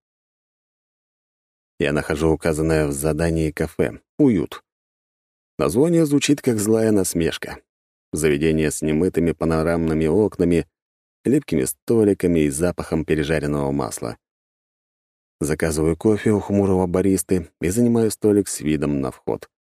Я нахожу указанное в задании кафе «Уют». Название звучит как злая насмешка. Заведение с немытыми панорамными окнами, липкими столиками и запахом пережаренного масла. Заказываю кофе у хмурого баристы и занимаю столик с видом на вход.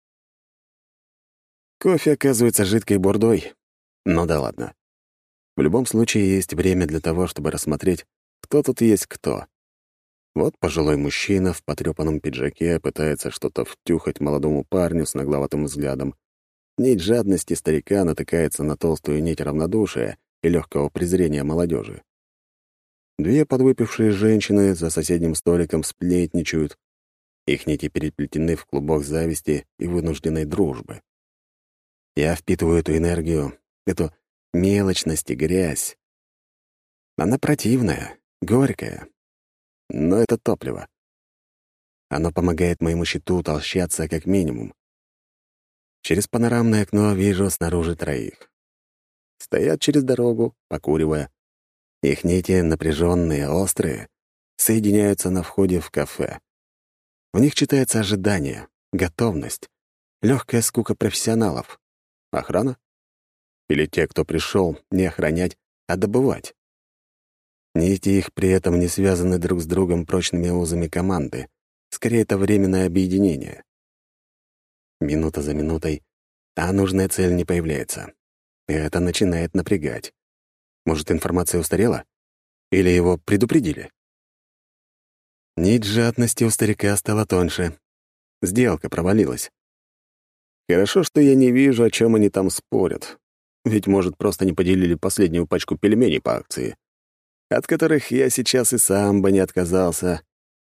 Кофе оказывается жидкой бурдой. Ну да ладно. В любом случае есть время для того, чтобы рассмотреть, кто тут есть кто. Вот пожилой мужчина в потрёпанном пиджаке пытается что-то втюхать молодому парню с нагловатым взглядом. Нить жадности старика натыкается на толстую нить равнодушия и легкого презрения молодежи. Две подвыпившие женщины за соседним столиком сплетничают. Их нити переплетены в клубок зависти и вынужденной дружбы. Я впитываю эту энергию, эту мелочность и грязь. Она противная, горькая, но это топливо. Оно помогает моему щиту утолщаться как минимум. Через панорамное окно вижу снаружи троих. Стоят через дорогу, покуривая. Их нити напряженные, острые, соединяются на входе в кафе. В них читается ожидание, готовность, легкая скука профессионалов. Охрана? Или те, кто пришел не охранять, а добывать? Нити их при этом не связаны друг с другом прочными узами команды. Скорее, это временное объединение. Минута за минутой, а нужная цель не появляется. И это начинает напрягать. Может, информация устарела? Или его предупредили? Нить жадности у старика стала тоньше. Сделка провалилась. Хорошо, что я не вижу, о чем они там спорят. Ведь, может, просто не поделили последнюю пачку пельменей по акции, от которых я сейчас и сам бы не отказался.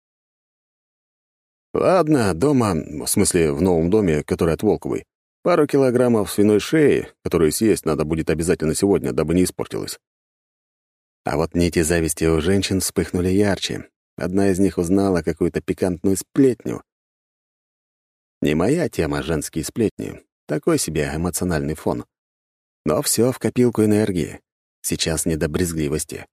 Ладно, дома, в смысле, в новом доме, который от Волковой, пару килограммов свиной шеи, которую съесть надо будет обязательно сегодня, дабы не испортилась. А вот нити зависти у женщин вспыхнули ярче. Одна из них узнала какую-то пикантную сплетню. Не моя тема женские сплетни. Такой себе эмоциональный фон. Но все в копилку энергии. Сейчас не до брезгливости.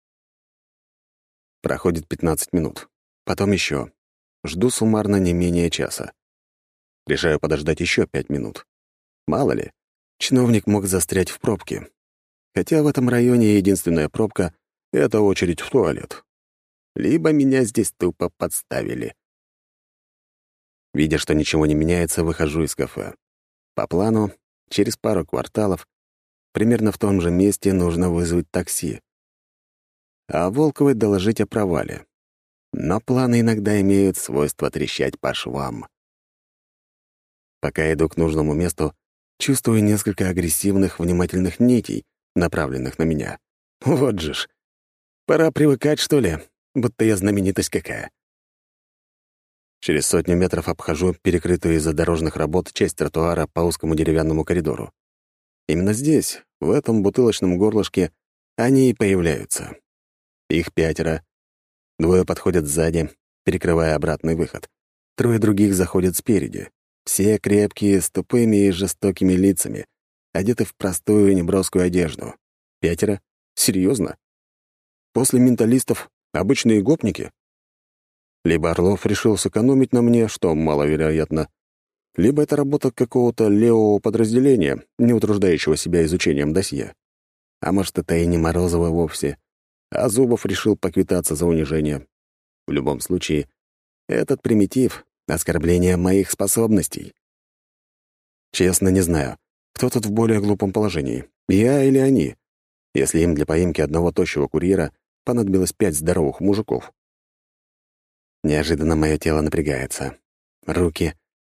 Проходит 15 минут. Потом еще. Жду суммарно не менее часа. Решаю подождать еще 5 минут. Мало ли, чиновник мог застрять в пробке. Хотя в этом районе единственная пробка — это очередь в туалет. Либо меня здесь тупо подставили. Видя, что ничего не меняется, выхожу из кафе. По плану, через пару кварталов, примерно в том же месте нужно вызвать такси. А Волковой доложить о провале. Но планы иногда имеют свойство трещать по швам. Пока иду к нужному месту, чувствую несколько агрессивных, внимательных нитей, направленных на меня. Вот же ж. Пора привыкать, что ли, будто я знаменитость какая. Через 100 метров обхожу перекрытую из-за дорожных работ часть тротуара по узкому деревянному коридору. Именно здесь, в этом бутылочном горлышке, они и появляются. Их 5. 2 подходят сзади, перекрывая обратный выход. 3 других заходят спереди. Все крепкие, с тупыми и жестокими лицами, одеты в простую неброскую одежду. 5? Серьезно? После менталистов обычные гопники? Либо Орлов решил сэкономить на мне, что маловероятно, либо это работа какого-то левого подразделения, не утруждающего себя изучением досье. А может, это и не Морозова вовсе, а Зубов решил поквитаться за унижение. В любом случае, этот примитив — оскорбление моих способностей. Честно, не знаю, кто тут в более глупом положении, я или они, если им для поимки одного тощего курьера понадобилось 5 здоровых мужиков. Неожиданно мое тело напрягается. Руки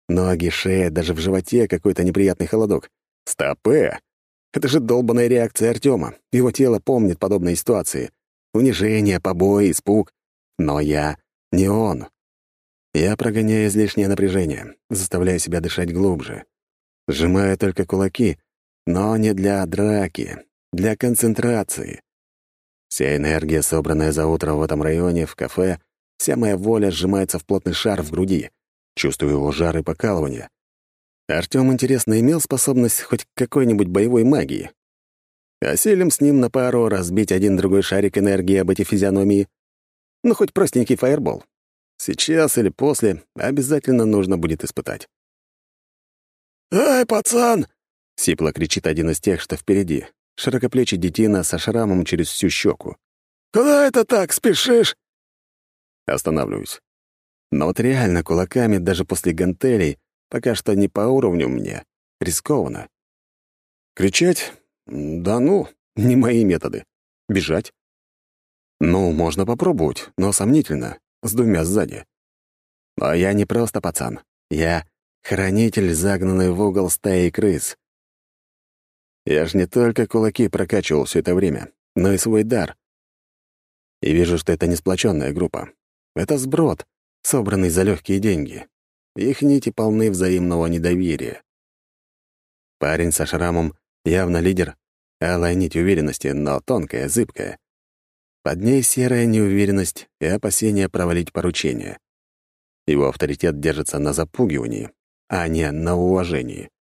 Ноги, шея, даже в животе какой-то неприятный холодок. Стопэ! Это же долбаная реакция Артема. Его тело помнит подобные ситуации. Унижение, побои, испуг. Но я не он. Я прогоняю излишнее напряжение, заставляю себя дышать глубже. Сжимаю только кулаки, но не для драки, для концентрации. Вся энергия, собранная за утро в этом районе, в кафе, вся моя воля сжимается в плотный шар в груди. Чувствую его жар и покалывание. Артём, интересно, имел способность хоть к какой-нибудь боевой магии? Осилим с ним на пару разбить один-другой шарик энергии об эти физиономии. Ну, хоть простенький фаербол. Сейчас или после обязательно нужно будет испытать. «Эй, пацан!» — сипло кричит один из тех, что впереди. Широкоплечий детина со шрамом через всю щеку. «Куда это так? Спешишь?» Останавливаюсь. Но вот реально кулаками даже после гантелей пока что не по уровню мне. Рискованно. Кричать? Да ну, не мои методы. Бежать? Ну, можно попробовать, но сомнительно, с двумя сзади. А я не просто пацан. Я хранитель, загнанный в угол стаи крыс. Я ж не только кулаки прокачивал все это время, но и свой дар. И вижу, что это не сплоченная группа. Это сброд, собранный за легкие деньги. Их нити полны взаимного недоверия. Парень со шрамом явно лидер, алая нить уверенности, но тонкая, зыбкая. Под ней серая неуверенность и опасение провалить поручение. Его авторитет держится на запугивании, а не на уважении.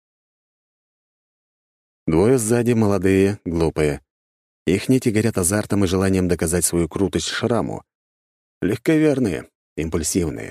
Двое сзади молодые, глупые. Их нити горят азартом и желанием доказать свою крутость шраму. Легковерные, импульсивные.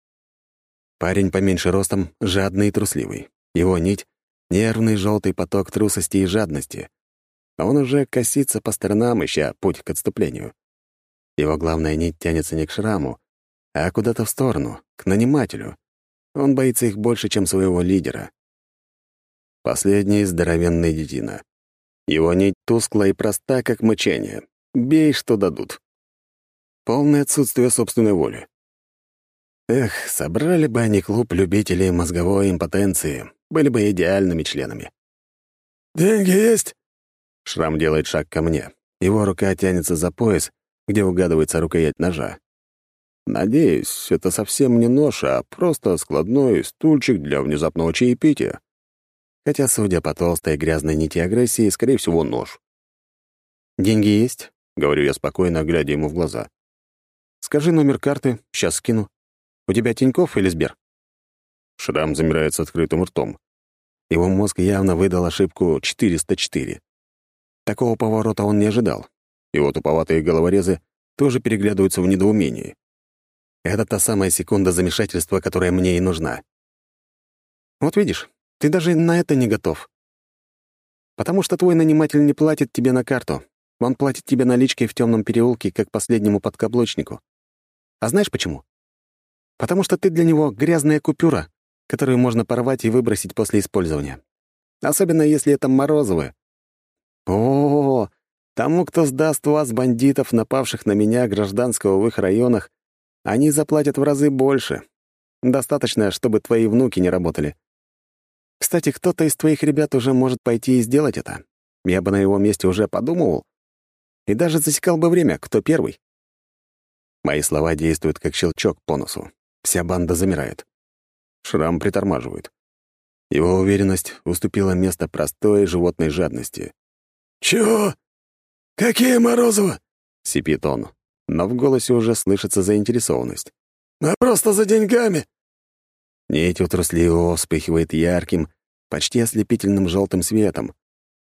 Парень поменьше ростом, жадный и трусливый. Его нить — нервный желтый поток трусости и жадности. Он уже косится по сторонам, ища путь к отступлению. Его главная нить тянется не к шраму, а куда-то в сторону, к нанимателю. Он боится их больше, чем своего лидера. Последний — здоровенный детина. Его нить тускла и проста, как мычание. Бей, что дадут. Полное отсутствие собственной воли. Эх, собрали бы они клуб любителей мозговой импотенции, были бы идеальными членами. «Деньги есть?» Шрам делает шаг ко мне. Его рука тянется за пояс, где угадывается рукоять ножа. Надеюсь, это совсем не нож, а просто складной стульчик для внезапного чаепития. Хотя, судя по толстой грязной нити агрессии, скорее всего, нож. «Деньги есть?» — говорю я спокойно, глядя ему в глаза. «Скажи номер карты, сейчас скину. У тебя Тинькофф или Сбер?» Шрам замирает с открытым ртом. Его мозг явно выдал ошибку 404. Такого поворота он не ожидал. Его туповатые головорезы тоже переглядываются в недоумении. Это та самая секунда замешательства, которая мне и нужна. Вот видишь, ты даже на это не готов. Потому что твой наниматель не платит тебе на карту. Он платит тебе наличкой в темном переулке, как последнему подкаблучнику. А знаешь почему? Потому что ты для него грязная купюра, которую можно порвать и выбросить после использования. Особенно если это Морозовы. О, тому, кто сдаст вас, бандитов, напавших на меня, гражданского в их районах, они заплатят в разы больше. Достаточно, чтобы твои внуки не работали. Кстати, кто-то из твоих ребят уже может пойти и сделать это. Я бы на его месте уже подумывал. И даже засекал бы время, кто первый. Мои слова действуют как щелчок по носу. Вся банда замирает. Шрам притормаживает. Его уверенность уступила место простой животной жадности. «Чего? Какие Морозовы?» — сипит он, но в голосе уже слышится заинтересованность. «Мы просто за деньгами». Нить у трусливого вспыхивает ярким, почти ослепительным желтым светом.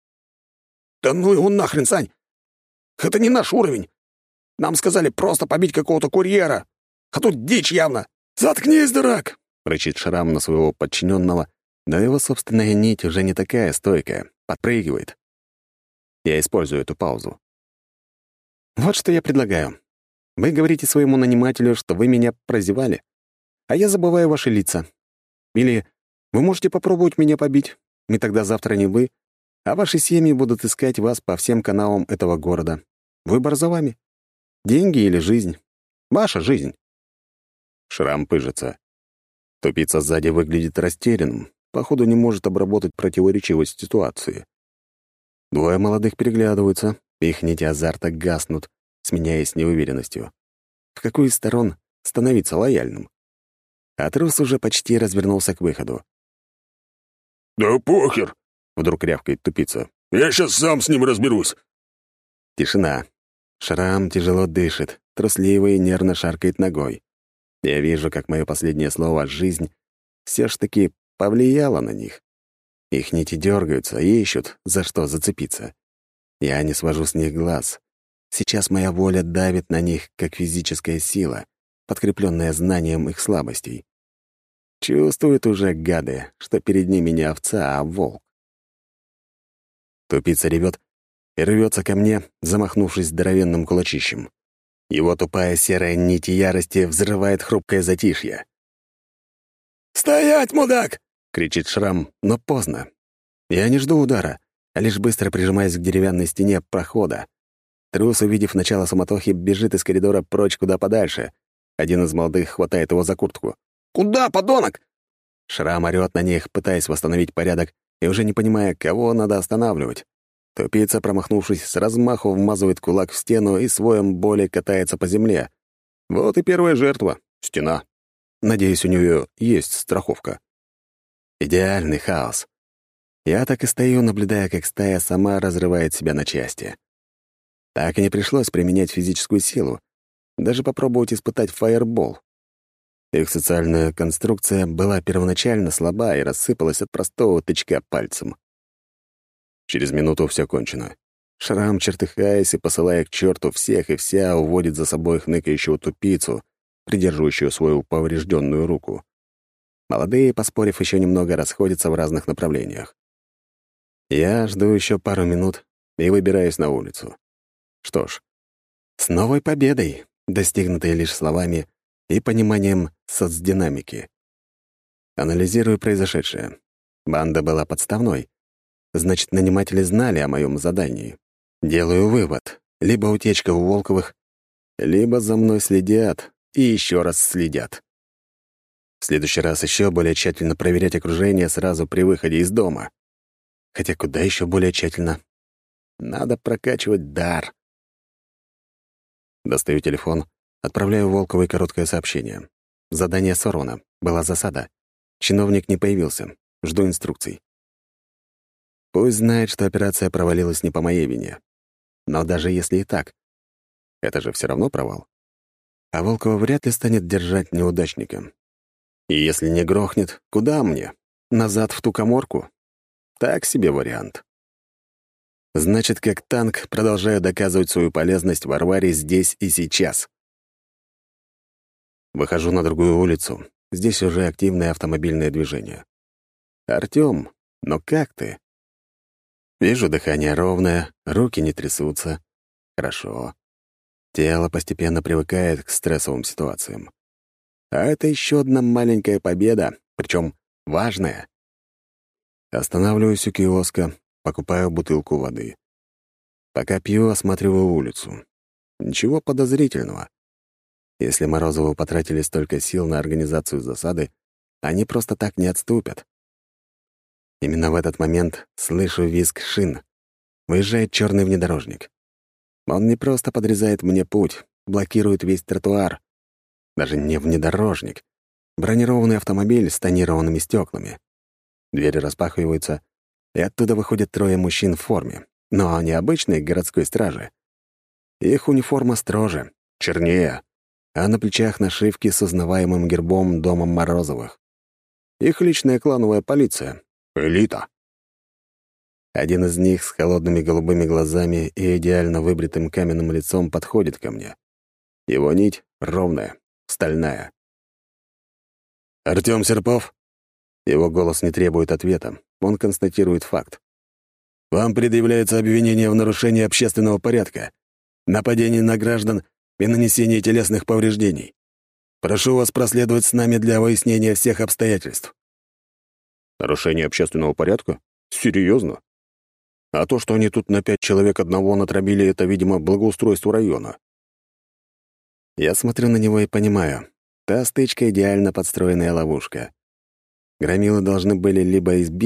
«Да ну его нахрен, Сань! Это не наш уровень! Нам сказали просто побить какого-то курьера, а тут дичь явно! Заткнись, дурак!» — рычит Шрам на своего подчиненного, но его собственная нить уже не такая стойкая, подпрыгивает. Я использую эту паузу. Вот что я предлагаю. Вы говорите своему нанимателю, что вы меня прозевали, а я забываю ваши лица. Или вы можете попробовать меня побить, и тогда завтра не вы, а ваши семьи будут искать вас по всем каналам этого города. Выбор за вами. Деньги или жизнь. Ваша жизнь. Шрам пыжится. Тупица сзади выглядит растерянным, походу не может обработать противоречивость ситуации. Двое молодых переглядываются, их нити азарта гаснут, сменяясь неуверенностью. В какую из сторон становиться лояльным? А трус уже почти развернулся к выходу. «Да похер!» — вдруг рявкает тупица. «Я сейчас сам с ним разберусь!» Тишина. Шрам тяжело дышит, трусливо и нервно шаркает ногой. Я вижу, как мое последнее слово «жизнь» все ж таки повлияло на них. Их нити дергаются и ищут, за что зацепиться. Я не свожу с них глаз. Сейчас моя воля давит на них, как физическая сила, подкрепленная знанием их слабостей. Чувствуют уже гады, что перед ними не овца, а волк. Тупица ревет и рвется ко мне, замахнувшись здоровенным кулачищем. Его тупая серая нить ярости взрывает хрупкое затишье. «Стоять, мудак!» — кричит Шрам, но поздно. Я не жду удара, а лишь быстро прижимаюсь к деревянной стене прохода. Трус, увидев начало суматохи, бежит из коридора прочь куда подальше. Один из молодых хватает его за куртку. «Куда, подонок?» Шрам орёт на них, пытаясь восстановить порядок, и уже не понимая, кого надо останавливать. Тупица, промахнувшись, с размаху вмазывает кулак в стену и с воем боли катается по земле. Вот и первая жертва — стена. Надеюсь, у нее есть страховка. Идеальный хаос. Я так и стою, наблюдая, как стая сама разрывает себя на части. Так и не пришлось применять физическую силу, даже попробовать испытать фаербол. Их социальная конструкция была первоначально слаба и рассыпалась от простого тычка пальцем. Через минуту все кончено. Шрам, чертыхаясь и посылая к черту всех и вся, уводит за собой хныкающего тупицу, придерживающую свою поврежденную руку. Молодые, поспорив еще немного, расходятся в разных направлениях. Я жду еще пару минут и выбираюсь на улицу. Что ж, с новой победой, достигнутой лишь словами и пониманием соцдинамики. Анализирую произошедшее. Банда была подставной. Значит, наниматели знали о моем задании. Делаю вывод. Либо утечка у Волковых, либо за мной следят и еще раз следят. В следующий раз еще более тщательно проверять окружение сразу при выходе из дома. Хотя куда еще более тщательно? Надо прокачивать дар. Достаю телефон, отправляю Волковой короткое сообщение. Задание сорвано. Была засада. Чиновник не появился. Жду инструкций. Пусть знает, что операция провалилась не по моей вине. Но даже если и так, это же все равно провал. А Волкова вряд ли станет держать неудачника. И если не грохнет, куда мне? Назад в ту каморку? Так себе вариант. Значит, как танк продолжаю доказывать свою полезность Варваре здесь и сейчас. Выхожу на другую улицу. Здесь уже активное автомобильное движение. «Артём, но как ты?» Вижу, дыхание ровное, руки не трясутся. Хорошо. Тело постепенно привыкает к стрессовым ситуациям. А это еще одна маленькая победа, причем важная. Останавливаюсь у киоска, покупаю бутылку воды. Пока пью, осматриваю улицу. Ничего подозрительного. Если Морозовы потратили столько сил на организацию засады, они просто так не отступят. Именно в этот момент слышу визг шин. Выезжает черный внедорожник. Он не просто подрезает мне путь, блокирует весь тротуар. Даже не внедорожник. Бронированный автомобиль с тонированными стеклами. Двери распахиваются, и оттуда выходят трое мужчин в форме, но не обычной городской стражи. Их униформа строже, чернее, а на плечах нашивки с узнаваемым гербом дома Морозовых. Их личная клановая полиция. Элита. Один из них с холодными голубыми глазами и идеально выбритым каменным лицом подходит ко мне. Его нить ровная, стальная. «Артём Серпов?» Его голос не требует ответа, он констатирует факт. «Вам предъявляется обвинение в нарушении общественного порядка, нападении на граждан и нанесении телесных повреждений. Прошу вас проследовать с нами для выяснения всех обстоятельств». Нарушение общественного порядка? Серьезно? А то, что они тут на 5 человек одного натравили, это, видимо, благоустройство района. Я смотрю на него и понимаю, Та стычка — идеально подстроенная ловушка. Громилы должны были либо избить